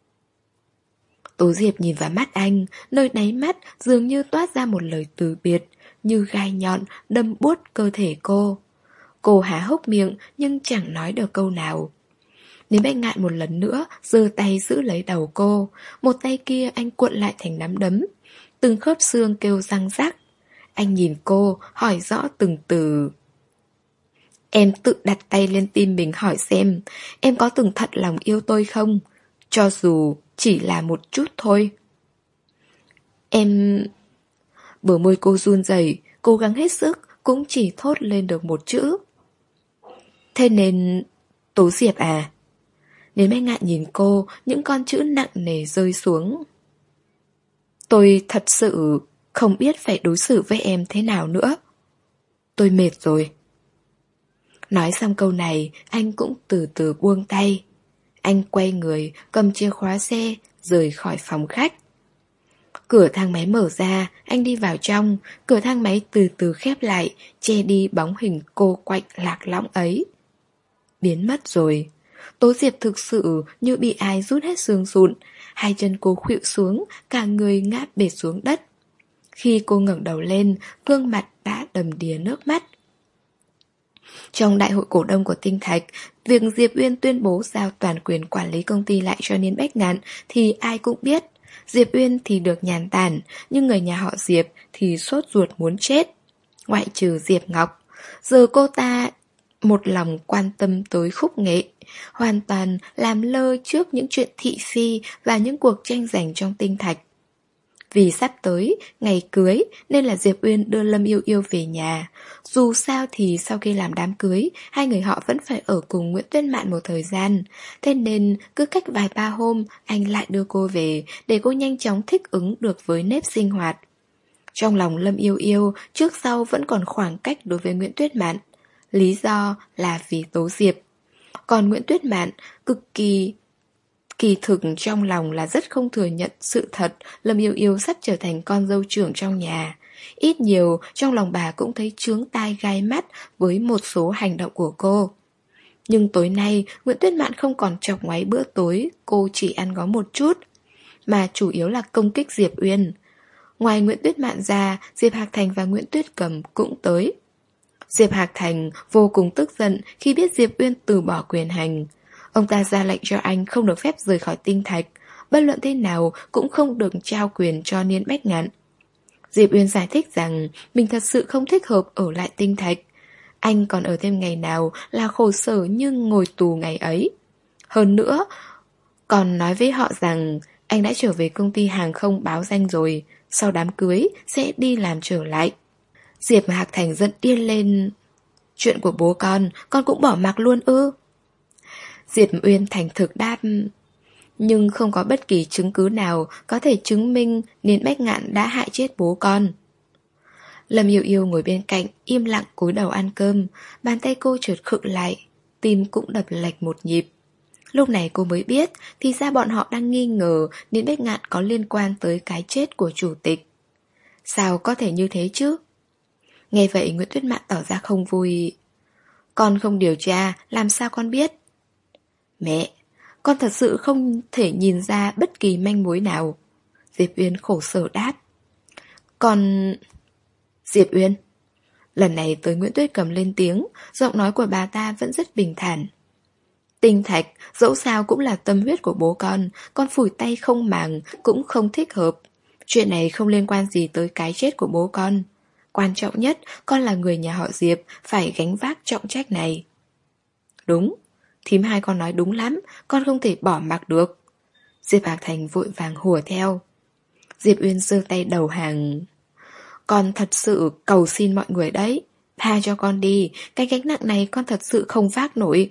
Speaker 1: Tố Diệp nhìn vào mắt anh, nơi đáy mắt dường như toát ra một lời từ biệt, như gai nhọn đâm buốt cơ thể cô. Cô há hốc miệng nhưng chẳng nói được câu nào. Nếu Bách Ngạn một lần nữa giơ tay giữ lấy đầu cô, một tay kia anh cuộn lại thành nắm đấm. Từng khớp xương kêu răng rắc. Anh nhìn cô, hỏi rõ từng từ. Em tự đặt tay lên tim mình hỏi xem, em có từng thật lòng yêu tôi không? Cho dù chỉ là một chút thôi. Em... Bờ môi cô run rẩy, cố gắng hết sức, cũng chỉ thốt lên được một chữ. Thế nên... Tố Diệp à? Nên Bách Ngạn nhìn cô, những con chữ nặng nề rơi xuống. Tôi thật sự không biết phải đối xử với em thế nào nữa. Tôi mệt rồi. Nói xong câu này, anh cũng từ từ buông tay. Anh quay người, cầm chìa khóa xe, rời khỏi phòng khách. Cửa thang máy mở ra, anh đi vào trong, cửa thang máy từ từ khép lại, che đi bóng hình cô quạnh lạc lõng ấy. Biến mất rồi. Tố Diệp thực sự như bị ai rút hết xương sụn, hai chân cô khuỵu xuống, cả người ngã bệt xuống đất. Khi cô ngẩng đầu lên, gương mặt đã đầm đìa nước mắt. Trong đại hội cổ đông của Tinh Thạch, việc Diệp Uyên tuyên bố giao toàn quyền quản lý công ty lại cho Niên Bách Ngạn thì ai cũng biết. Diệp Uyên thì được nhàn tản, nhưng người nhà họ Diệp thì sốt ruột muốn chết. Ngoại trừ Diệp Ngọc, giờ cô ta một lòng quan tâm tới khúc nghệ, hoàn toàn làm lơ trước những chuyện thị phi và những cuộc tranh giành trong Tinh Thạch. Vì sắp tới, ngày cưới, nên là Diệp Uyên đưa Lâm Yêu Yêu về nhà. Dù sao thì sau khi làm đám cưới, hai người họ vẫn phải ở cùng Nguyễn Tuyết Mạn một thời gian. Thế nên, cứ cách vài ba hôm, anh lại đưa cô về, để cô nhanh chóng thích ứng được với nếp sinh hoạt. Trong lòng Lâm Yêu Yêu, trước sau vẫn còn khoảng cách đối với Nguyễn Tuyết Mạn. Lý do là vì Tố Diệp. Còn Nguyễn Tuyết Mạn, cực kỳ... Kỳ thực trong lòng là rất không thừa nhận sự thật Lâm Yêu Yêu sắp trở thành con dâu trưởng trong nhà. Ít nhiều trong lòng bà cũng thấy chướng tai gai mắt với một số hành động của cô. Nhưng tối nay Nguyễn Tuyết Mạn không còn chọc ngoáy bữa tối, cô chỉ ăn có một chút, mà chủ yếu là công kích Diệp Uyên. Ngoài Nguyễn Tuyết Mạn ra, Diệp Hạc Thành và Nguyễn Tuyết Cầm cũng tới. Diệp Hạc Thành vô cùng tức giận khi biết Diệp Uyên từ bỏ quyền hành. Ông ta ra lệnh cho anh không được phép rời khỏi Tinh Thạch, bất luận thế nào cũng không được trao quyền cho Niên Bách Ngạn. Diệp Uyên giải thích rằng mình thật sự không thích hợp ở lại Tinh Thạch. Anh còn ở thêm ngày nào là khổ sở như ngồi tù ngày ấy. Hơn nữa, còn nói với họ rằng anh đã trở về công ty hàng không báo danh rồi, sau đám cưới sẽ đi làm trở lại. Diệp Hạc Thành giận điên lên. Chuyện của bố con, con cũng bỏ mặc luôn ư? Diệp Uyên thành thực đáp, nhưng không có bất kỳ chứng cứ nào có thể chứng minh Niên Bách Ngạn đã hại chết bố con. Lâm Yêu Yêu ngồi bên cạnh, im lặng cúi đầu ăn cơm, bàn tay cô chợt khựng lại, tim cũng đập lệch một nhịp. Lúc này cô mới biết, thì ra bọn họ đang nghi ngờ Niên Bách Ngạn có liên quan tới cái chết của chủ tịch. Sao có thể như thế chứ? Nghe vậy Nguyễn Tuyết Mạn tỏ ra không vui. Con không điều tra, làm sao con biết? Mẹ, con thật sự không thể nhìn ra bất kỳ manh mối nào. Diệp Uyên khổ sở đáp. Con... Diệp Uyên. Lần này tới Nguyễn Tuyết Cầm lên tiếng, giọng nói của bà ta vẫn rất bình thản. Tinh Thạch, dẫu sao cũng là tâm huyết của bố con, con phủi tay không màng, cũng không thích hợp. Chuyện này không liên quan gì tới cái chết của bố con. Quan trọng nhất, con là người nhà họ Diệp, phải gánh vác trọng trách này. Đúng, thím hai con nói đúng lắm, con không thể bỏ mặc được. Diệp Hạc Thành vội vàng hùa theo. Diệp Uyên giơ tay đầu hàng. Con thật sự cầu xin mọi người đấy, tha cho con đi, cái gánh nặng này con thật sự không vác nổi.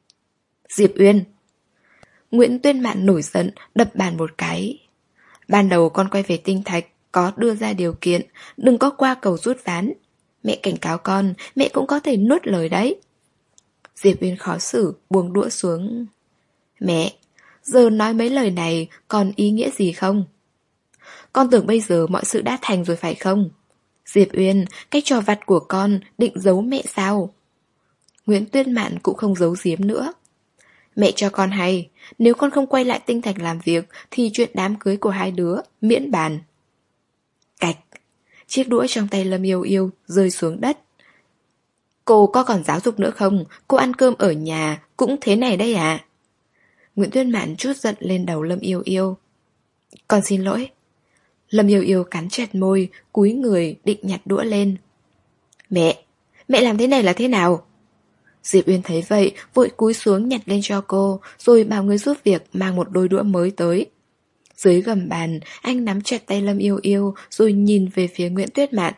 Speaker 1: Diệp Uyên. Nguyễn Tuyên Mạn nổi giận, đập bàn một cái. Ban đầu con quay về Tinh Thạch, có đưa ra điều kiện, đừng có qua cầu rút ván. Mẹ cảnh cáo con, mẹ cũng có thể nuốt lời đấy. Diệp Uyên khó xử, buông đũa xuống. Mẹ, giờ nói mấy lời này còn ý nghĩa gì không? Con tưởng bây giờ mọi sự đã thành rồi phải không? Diệp Uyên, cái trò vặt của con định giấu mẹ sao? Nguyễn Tuyết Mạn cũng không giấu giếm nữa. Mẹ cho con hay, nếu con không quay lại Tinh Thạch làm việc thì chuyện đám cưới của hai đứa miễn bàn. Cạch, chiếc đũa trong tay Lâm Yêu Yêu rơi xuống đất. Cô có còn giáo dục nữa không? Cô ăn cơm ở nhà cũng thế này đây à? Nguyễn Tuyết Mạn trút giận lên đầu Lâm Yêu Yêu. Con xin lỗi. Lâm Yêu Yêu cắn chặt môi, cúi người định nhặt đũa lên. Mẹ, mẹ làm thế này là thế nào? Diệp Uyên thấy vậy, vội cúi xuống nhặt lên cho cô, rồi bảo người giúp việc mang một đôi đũa mới tới. Dưới gầm bàn, anh nắm chặt tay Lâm Yêu Yêu, rồi nhìn về phía Nguyễn Tuyết Mạn.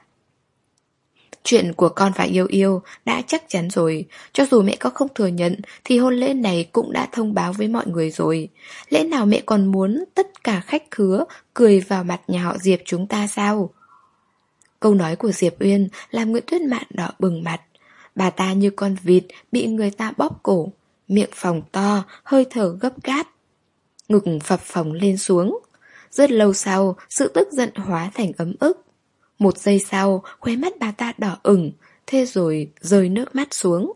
Speaker 1: Chuyện của con và Yêu Yêu đã chắc chắn rồi, cho dù mẹ có không thừa nhận thì hôn lễ này cũng đã thông báo với mọi người rồi. Lẽ nào mẹ còn muốn tất cả khách khứa cười vào mặt nhà họ Diệp chúng ta sao? Câu nói của Diệp Uyên làm Nguyễn Tuyết Mạn đỏ bừng mặt. Bà ta như con vịt bị người ta bóp cổ, miệng phồng to, hơi thở gấp gáp. Ngực phập phồng lên xuống. Rất lâu sau, sự tức giận hóa thành ấm ức. Một giây sau, khóe mắt bà ta đỏ ửng, thế rồi rơi nước mắt xuống.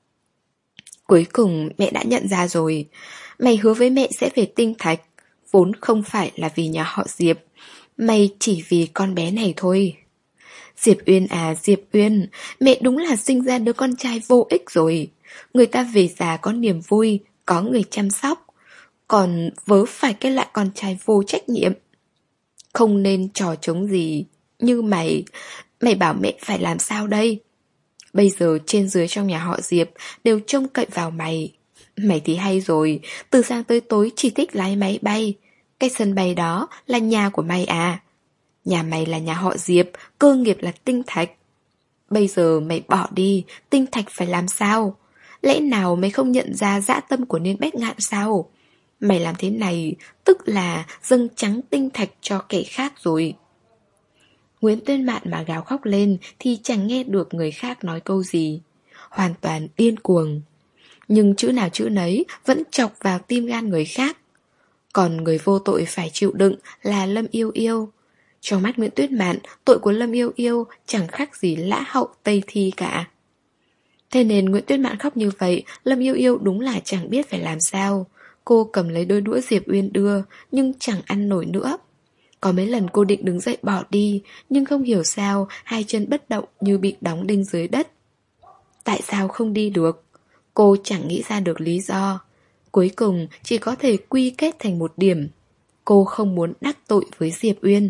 Speaker 1: Cuối cùng mẹ đã nhận ra rồi. Mày hứa với mẹ sẽ về Tinh Thạch, vốn không phải là vì nhà họ Diệp. Mày chỉ vì con bé này thôi. Diệp Uyên à Diệp Uyên, mẹ đúng là sinh ra đứa con trai vô ích rồi. Người ta về già có niềm vui, có người chăm sóc. Còn vớ phải cái loại con trai vô trách nhiệm. Không nên trò trống gì như mày. Mày bảo mẹ phải làm sao đây? Bây giờ trên dưới trong nhà họ Diệp đều trông cậy vào mày. Mày thì hay rồi, từ sáng tới tối chỉ thích lái máy bay. Cái sân bay đó là nhà của mày à? Nhà mày là nhà họ Diệp, cơ nghiệp là Tinh Thạch. Bây giờ mày bỏ đi, Tinh Thạch phải làm sao? Lẽ nào mày không nhận ra dã tâm của Niên Bách Ngạn sao? Mày làm thế này tức là dâng trắng Tinh Thạch cho kẻ khác rồi. Nguyễn Tuyết Mạn mà gào khóc lên thì chẳng nghe được người khác nói câu gì. Hoàn toàn điên cuồng. Nhưng chữ nào chữ nấy vẫn chọc vào tim gan người khác. Còn người vô tội phải chịu đựng là Lâm Yêu Yêu. Trong mắt Nguyễn Tuyết Mạn, tội của Lâm Yêu Yêu chẳng khác gì lã hậu Tây Thi cả. Thế nên Nguyễn Tuyết Mạn khóc như vậy, Lâm Yêu Yêu đúng là chẳng biết phải làm sao. Cô cầm lấy đôi đũa Diệp Uyên đưa, nhưng chẳng ăn nổi nữa. Có mấy lần cô định đứng dậy bỏ đi, nhưng không hiểu sao hai chân bất động như bị đóng đinh dưới đất. Tại sao không đi được? Cô chẳng nghĩ ra được lý do. Cuối cùng chỉ có thể quy kết thành một điểm. Cô không muốn đắc tội với Diệp Uyên.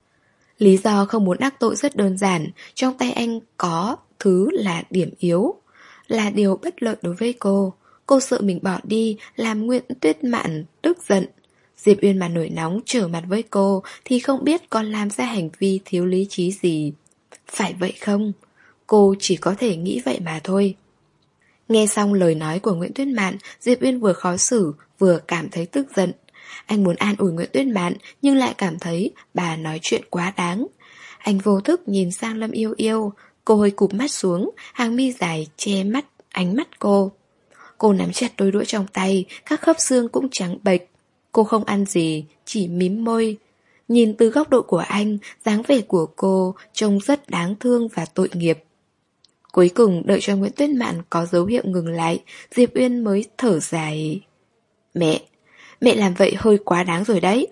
Speaker 1: Lý do không muốn đắc tội rất đơn giản. Trong tay anh có thứ là điểm yếu, là điều bất lợi đối với cô. Cô sợ mình bỏ đi làm Nguyễn Tuyết Mạn tức giận. Diệp Uyên mà nổi nóng trở mặt với cô thì không biết còn làm ra hành vi thiếu lý trí gì. Phải vậy không? Cô chỉ có thể nghĩ vậy mà thôi. Nghe xong lời nói của Nguyễn Tuyết Mạn, Diệp Uyên vừa khó xử vừa cảm thấy tức giận. Anh muốn an ủi Nguyễn Tuyết Mạn nhưng lại cảm thấy bà nói chuyện quá đáng. Anh vô thức nhìn sang Lâm Yêu Yêu. Cô hơi cụp mắt xuống, hàng mi dài che mắt ánh mắt cô. Cô nắm chặt đôi đũa trong tay, các khớp xương cũng trắng bệch. Cô không ăn gì, chỉ mím môi. Nhìn từ góc độ của anh, dáng vẻ của cô trông rất đáng thương và tội nghiệp. Cuối cùng đợi cho Nguyễn Tuyết Mạn có dấu hiệu ngừng lại, Diệp Uyên mới thở dài. Mẹ, mẹ làm vậy hơi quá đáng rồi đấy.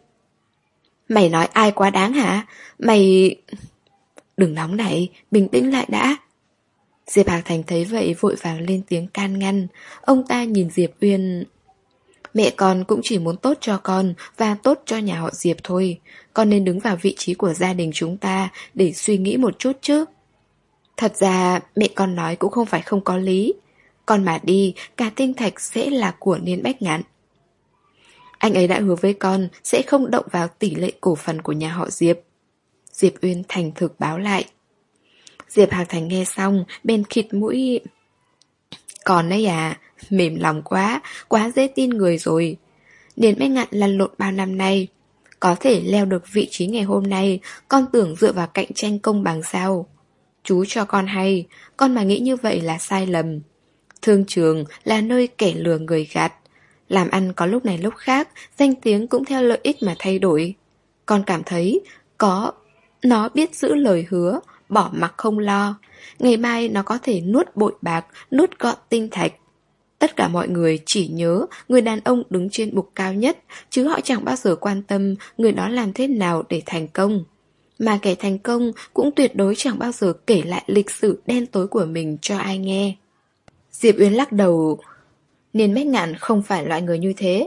Speaker 1: Mày nói ai quá đáng hả? Mày... Đừng nóng nảy, bình tĩnh lại đã. Diệp Hạc Thành thấy vậy vội vàng lên tiếng can ngăn. Ông ta nhìn Diệp Uyên. Mẹ con cũng chỉ muốn tốt cho con và tốt cho nhà họ Diệp thôi. Con nên đứng vào vị trí của gia đình chúng ta để suy nghĩ một chút chứ. Thật ra mẹ con nói cũng không phải không có lý. Con mà đi, cả Tinh Thạch sẽ là của Niên Bách Ngạn. Anh ấy đã hứa với con sẽ không động vào tỷ lệ cổ phần của nhà họ Diệp. Diệp Uyên thành thực báo lại. Diệp Hạc Thành nghe xong, bên khịt mũi. Còn đấy à, mềm lòng quá, quá dễ tin người rồi. Niên Bách Ngạn lăn lộn bao năm nay. Có thể leo được vị trí ngày hôm nay, con tưởng dựa vào cạnh tranh công bằng sao? Chú cho con hay, con mà nghĩ như vậy là sai lầm. Thương trường là nơi kẻ lừa người gạt. Làm ăn có lúc này lúc khác, danh tiếng cũng theo lợi ích mà thay đổi. Con cảm thấy có nó biết giữ lời hứa, bỏ mặc không lo. Ngày mai nó có thể nuốt bội bạc, nuốt gọn tinh thạch. Tất cả mọi người chỉ nhớ người đàn ông đứng trên bục cao nhất, chứ họ chẳng bao giờ quan tâm người đó làm thế nào để thành công. Mà kẻ thành công cũng tuyệt đối chẳng bao giờ kể lại lịch sử đen tối của mình cho ai nghe. Diệp Uyên lắc đầu. Niên Bách Ngạn không phải loại người như thế.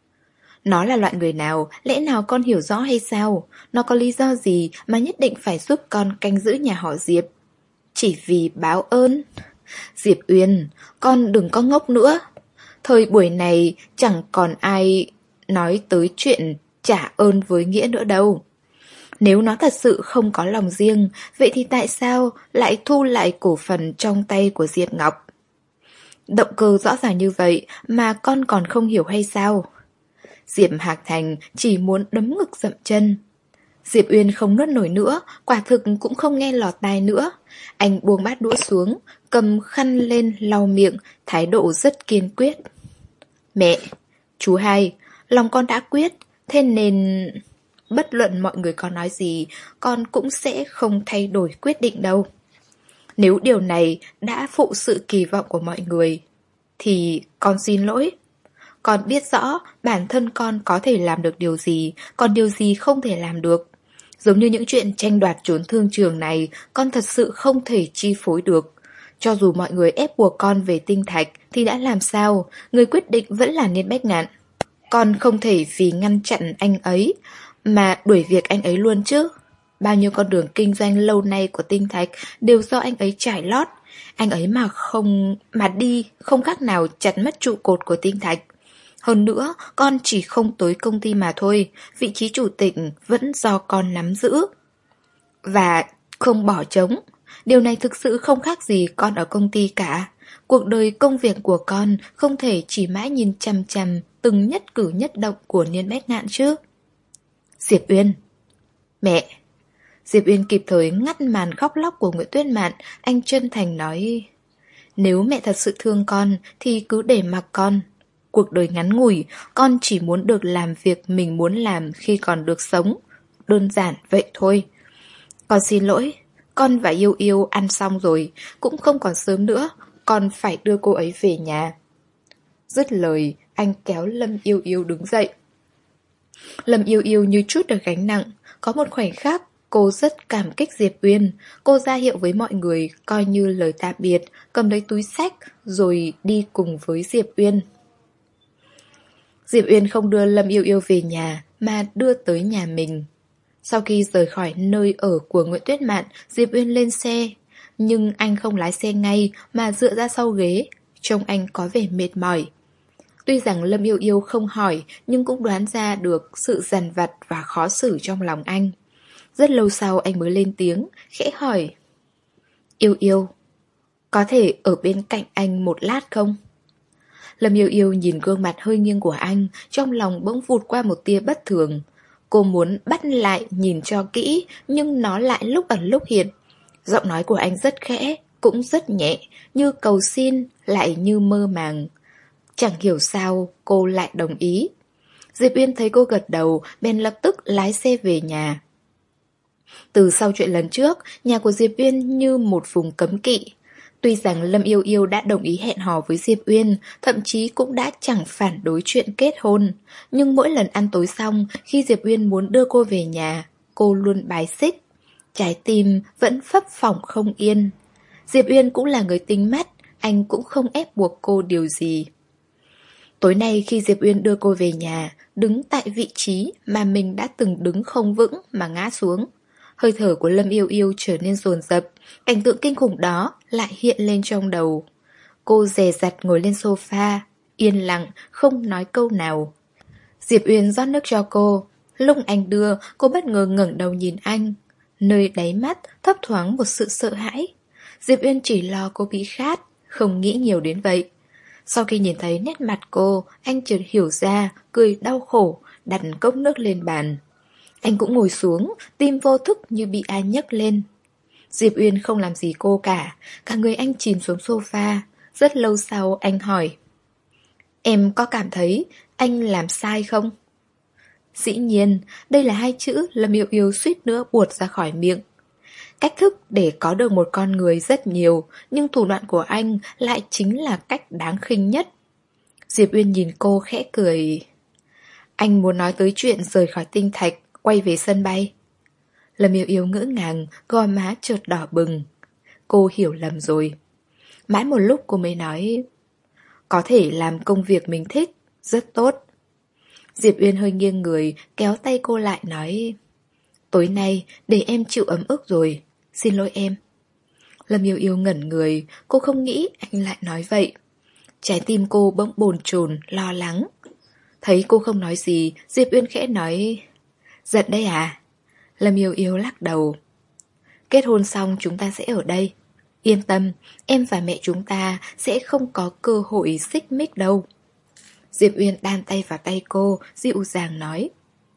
Speaker 1: Nó là loại người nào, lẽ nào con hiểu rõ hay sao? Nó có lý do gì mà nhất định phải giúp con canh giữ nhà họ Diệp? Chỉ vì báo ơn. Diệp Uyên, con đừng có ngốc nữa. Thời buổi này chẳng còn ai nói tới chuyện trả ơn với nghĩa nữa đâu. Nếu nó thật sự không có lòng riêng, vậy thì tại sao lại thu lại cổ phần trong tay của Diệp Ngọc? Động cơ rõ ràng như vậy mà con còn không hiểu hay sao? Diệp Hạc Thành chỉ muốn đấm ngực dậm chân. Diệp Uyên không nuốt nổi nữa, quả thực cũng không nghe lọt tai nữa. Anh buông bát đũa xuống, cầm khăn lên lau miệng, thái độ rất kiên quyết. Mẹ, chú hai, lòng con đã quyết, thế nên bất luận mọi người có nói gì, con cũng sẽ không thay đổi quyết định đâu. Nếu điều này đã phụ sự kỳ vọng của mọi người, thì con xin lỗi. Con biết rõ bản thân con có thể làm được điều gì, còn điều gì không thể làm được. Giống như những chuyện tranh đoạt trốn thương trường này, con thật sự không thể chi phối được. Cho dù mọi người ép buộc con về tinh thạch thì đã làm sao, người quyết định vẫn là Niên Bách Ngạn. Con không thể vì ngăn chặn anh ấy mà đuổi việc anh ấy luôn chứ. Bao nhiêu con đường kinh doanh lâu nay của tinh thạch đều do anh ấy trải lót. Anh ấy mà không mà đi không khác nào chặt mất trụ cột của tinh thạch. Hơn nữa, con chỉ không tới công ty mà thôi, vị trí chủ tịch vẫn do con nắm giữ. Và không bỏ trống. Điều này thực sự không khác gì con ở công ty cả. Cuộc đời công việc của con không thể chỉ mãi nhìn chằm chằm từng nhất cử nhất động của Niên Bách Ngạn chứ. Diệp Uyên. Mẹ. Diệp Uyên kịp thời ngắt màn khóc lóc của Nguyễn Tuyết Mạn, anh chân thành nói: nếu mẹ thật sự thương con thì cứ để mặc con. Cuộc đời ngắn ngủi, con chỉ muốn được làm việc mình muốn làm khi còn được sống. Đơn giản vậy thôi. Con xin lỗi, con và Yêu Yêu ăn xong rồi, cũng không còn sớm nữa, con phải đưa cô ấy về nhà. Dứt lời, anh kéo Lâm Yêu Yêu đứng dậy. Lâm Yêu Yêu như chút được gánh nặng, có một khoảnh khắc cô rất cảm kích Diệp Uyên. Cô ra hiệu với mọi người coi như lời tạm biệt, cầm lấy túi xách rồi đi cùng với Diệp Uyên. Diệp Uyên không đưa Lâm Yêu Yêu về nhà mà đưa tới nhà mình. Sau khi rời khỏi nơi ở của Nguyễn Tuyết Mạn, Diệp Uyên lên xe. Nhưng anh không lái xe ngay mà dựa ra sau ghế, trông anh có vẻ mệt mỏi. Tuy rằng Lâm Yêu Yêu không hỏi nhưng cũng đoán ra được sự dằn vặt và khó xử trong lòng anh. Rất lâu sau anh mới lên tiếng, khẽ hỏi: Yêu Yêu, có thể ở bên cạnh anh một lát không? Lâm Yêu Yêu nhìn gương mặt hơi nghiêng của anh, trong lòng bỗng vụt qua một tia bất thường. Cô muốn bắt lại nhìn cho kỹ, nhưng nó lại lúc ẩn lúc hiện. Giọng nói của anh rất khẽ, cũng rất nhẹ, như cầu xin, lại như mơ màng. Chẳng hiểu sao cô lại đồng ý. Diệp Uyên thấy cô gật đầu, bèn lập tức lái xe về nhà. Từ sau chuyện lần trước, nhà của Diệp Uyên như một vùng cấm kỵ. Tuy rằng Lâm Yêu Yêu đã đồng ý hẹn hò với Diệp Uyên, thậm chí cũng đã chẳng phản đối chuyện kết hôn. Nhưng mỗi lần ăn tối xong, khi Diệp Uyên muốn đưa cô về nhà, cô luôn bài xích. Trái tim vẫn phấp phỏng không yên. Diệp Uyên cũng là người tinh mắt, anh cũng không ép buộc cô điều gì. Tối nay khi Diệp Uyên đưa cô về nhà, đứng tại vị trí mà mình đã từng đứng không vững mà ngã xuống. Hơi thở của Lâm Yêu Yêu trở nên dồn dập, cảnh tượng kinh khủng đó lại hiện lên trong đầu. Cô dè dặt ngồi lên sofa, yên lặng, không nói câu nào. Diệp Uyên rót nước cho cô. Lúc anh đưa, cô bất ngờ ngẩng đầu nhìn anh. Nơi đáy mắt thấp thoáng một sự sợ hãi. Diệp Uyên chỉ lo cô bị khát, không nghĩ nhiều đến vậy. Sau khi nhìn thấy nét mặt cô, anh chợt hiểu ra, cười đau khổ, đặt cốc nước lên bàn. Anh cũng ngồi xuống, tim vô thức như bị ai nhấc lên. Diệp Uyên không làm gì cô cả, cả người anh chìm xuống sofa. Rất lâu sau anh hỏi: Em có cảm thấy anh làm sai không? Dĩ nhiên, đây là hai chữ Lâm Yêu Yêu suýt nữa buột ra khỏi miệng. Cách thức để có được một con người rất nhiều, nhưng thủ đoạn của anh lại chính là cách đáng khinh nhất. Diệp Uyên nhìn cô khẽ cười. Anh muốn nói tới chuyện rời khỏi tinh thạch, quay về sân bay. Lâm Yêu Yêu ngỡ ngàng, gò má chợt đỏ bừng. Cô hiểu lầm rồi. Mãi một lúc cô mới nói: Có thể làm công việc mình thích, rất tốt. Diệp Uyên hơi nghiêng người, kéo tay cô lại nói: Tối nay để em chịu ấm ức rồi, xin lỗi em. Lâm Yêu Yêu ngẩn người, cô không nghĩ anh lại nói vậy. Trái tim cô bỗng bồn chồn, lo lắng. Thấy cô không nói gì, Diệp Uyên khẽ nói: Giận đấy à? Lâm Yêu Yêu lắc đầu. Kết hôn xong chúng ta sẽ ở đây. Yên tâm, em và mẹ chúng ta sẽ không có cơ hội xích mích đâu. Diệp Uyên đan tay vào tay cô, dịu dàng nói.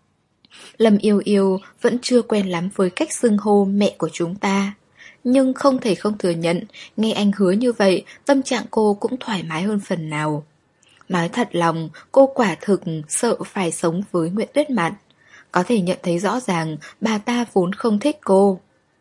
Speaker 1: Lâm Yêu Yêu vẫn chưa quen lắm với cách xưng hô mẹ của chúng ta. Nhưng không thể không thừa nhận, nghe anh hứa như vậy, tâm trạng cô cũng thoải mái hơn phần nào. Nói thật lòng, cô quả thực sợ phải sống với Nguyễn Tuyết Mạn. Có thể nhận thấy rõ ràng bà ta vốn không thích cô.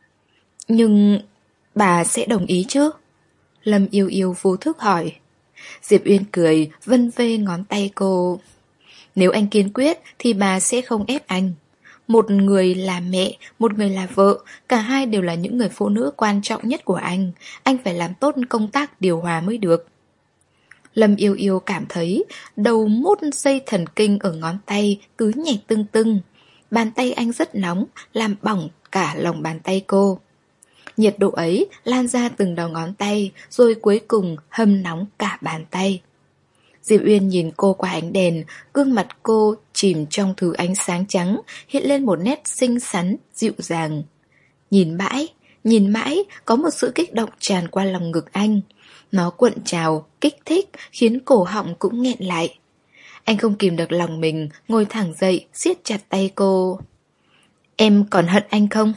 Speaker 1: Nhưng bà sẽ đồng ý chứ? Lâm Yêu Yêu vô thức hỏi. Diệp Uyên cười, vân vê ngón tay cô. Nếu anh kiên quyết thì bà sẽ không ép anh. Một người là mẹ, một người là vợ, cả hai đều là những người phụ nữ quan trọng nhất của anh. Anh phải làm tốt công tác điều hòa mới được. Lâm Yêu Yêu cảm thấy đầu mút dây thần kinh ở ngón tay cứ nhảy tưng tưng. Bàn tay anh rất nóng, làm bỏng cả lòng bàn tay cô. Nhiệt độ ấy lan ra từng đầu ngón tay, rồi cuối cùng hâm nóng cả bàn tay. Diệp Uyên nhìn cô qua ánh đèn, gương mặt cô chìm trong thứ ánh sáng trắng, hiện lên một nét xinh xắn, dịu dàng. Nhìn mãi, nhìn mãi, có một sự kích động tràn qua lòng ngực anh. Nó cuộn trào, kích thích, khiến cổ họng cũng nghẹn lại. Anh không kìm được lòng mình, ngồi thẳng dậy, siết chặt tay cô. Em còn hận anh không?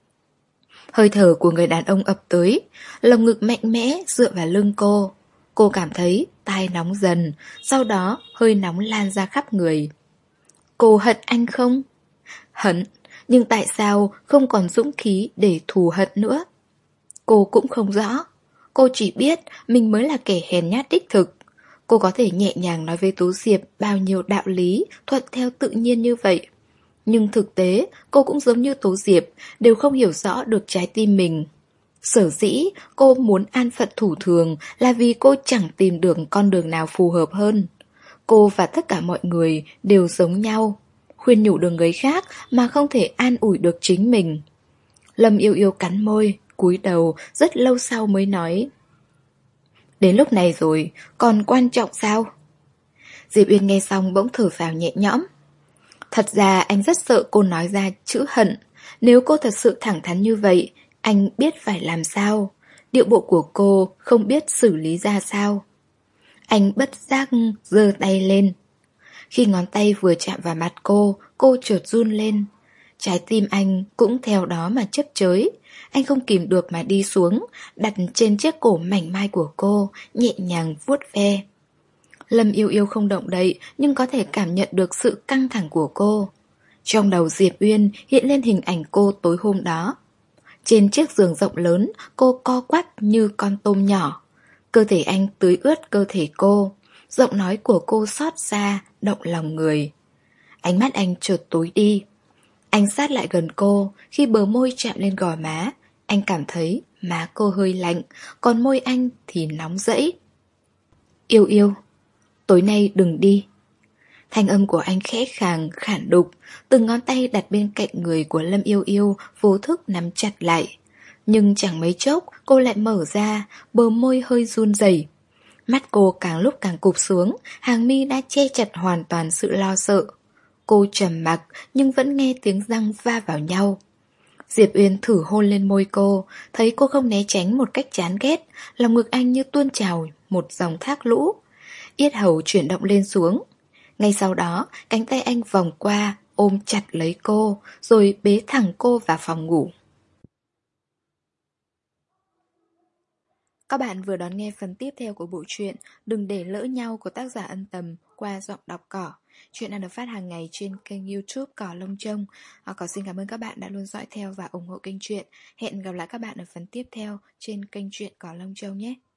Speaker 1: Hơi thở của người đàn ông ập tới, lồng ngực mạnh mẽ dựa vào lưng cô. Cô cảm thấy tai nóng dần, sau đó hơi nóng lan ra khắp người. Cô hận anh không? Hận, nhưng tại sao không còn dũng khí để thù hận nữa? Cô cũng không rõ. Cô chỉ biết mình mới là kẻ hèn nhát đích thực. Cô có thể nhẹ nhàng nói với Tú Diệp bao nhiêu đạo lý, thuận theo tự nhiên như vậy. Nhưng thực tế, cô cũng giống như Tố Diệp, đều không hiểu rõ được trái tim mình. Sở dĩ cô muốn an phận thủ thường là vì cô chẳng tìm được con đường nào phù hợp hơn. Cô và tất cả mọi người đều giống nhau, khuyên nhủ được người khác mà không thể an ủi được chính mình. Lâm Yêu Yêu cắn môi, cúi đầu, rất lâu sau mới nói. Đến lúc này rồi, còn quan trọng sao? Diệp Uyên nghe xong bỗng thở phào nhẹ nhõm. Thật ra anh rất sợ cô nói ra chữ hận. Nếu cô thật sự thẳng thắn như vậy, anh biết phải làm sao. Điệu bộ của cô không biết xử lý ra sao. Anh bất giác giơ tay lên. Khi ngón tay vừa chạm vào mặt cô, cô chợt run lên. Trái tim anh cũng theo đó mà chấp chới. Anh không kìm được mà đi xuống, đặt trên chiếc cổ mảnh mai của cô, nhẹ nhàng vuốt ve. Lâm Yêu Yêu không động đậy, nhưng có thể cảm nhận được sự căng thẳng của cô. Trong đầu Diệp Uyên hiện lên hình ảnh cô tối hôm đó. Trên chiếc giường rộng lớn, cô co quắp như con tôm nhỏ. Cơ thể anh tưới ướt cơ thể cô. Giọng nói của cô xót xa, động lòng người. Ánh mắt anh chợt tối đi. Anh sát lại gần cô, khi bờ môi chạm lên gò má, anh cảm thấy má cô hơi lạnh, còn môi anh thì nóng rẫy. Yêu Yêu, tối nay đừng đi. Thanh âm của anh khẽ khàng, khản đục, từng ngón tay đặt bên cạnh người của Lâm Yêu Yêu vô thức nắm chặt lại. Nhưng chẳng mấy chốc cô lại mở ra, bờ môi hơi run rẩy. Mắt cô càng lúc càng cụp xuống, hàng mi đã che chặt hoàn toàn sự lo sợ. Cô trầm mặc nhưng vẫn nghe tiếng răng va vào nhau. Diệp Uyên thử hôn lên môi cô, thấy cô không né tránh một cách chán ghét, lòng ngực anh như tuôn trào một dòng thác lũ. Yết hầu chuyển động lên xuống. Ngay sau đó, cánh tay anh vòng qua, ôm chặt lấy cô, rồi bế thẳng cô vào phòng ngủ. Các bạn vừa đón nghe phần tiếp theo của bộ truyện Đừng để lỡ nhau của tác giả Ân Tầm qua giọng đọc Cỏ. Chuyện đang được phát hàng ngày trên kênh YouTube Cỏ Lông Trông. À, Cỏ xin cảm ơn các bạn đã luôn dõi theo và ủng hộ kênh truyện. Hẹn gặp lại các bạn ở phần tiếp theo trên kênh truyện Cỏ Lông Trông nhé.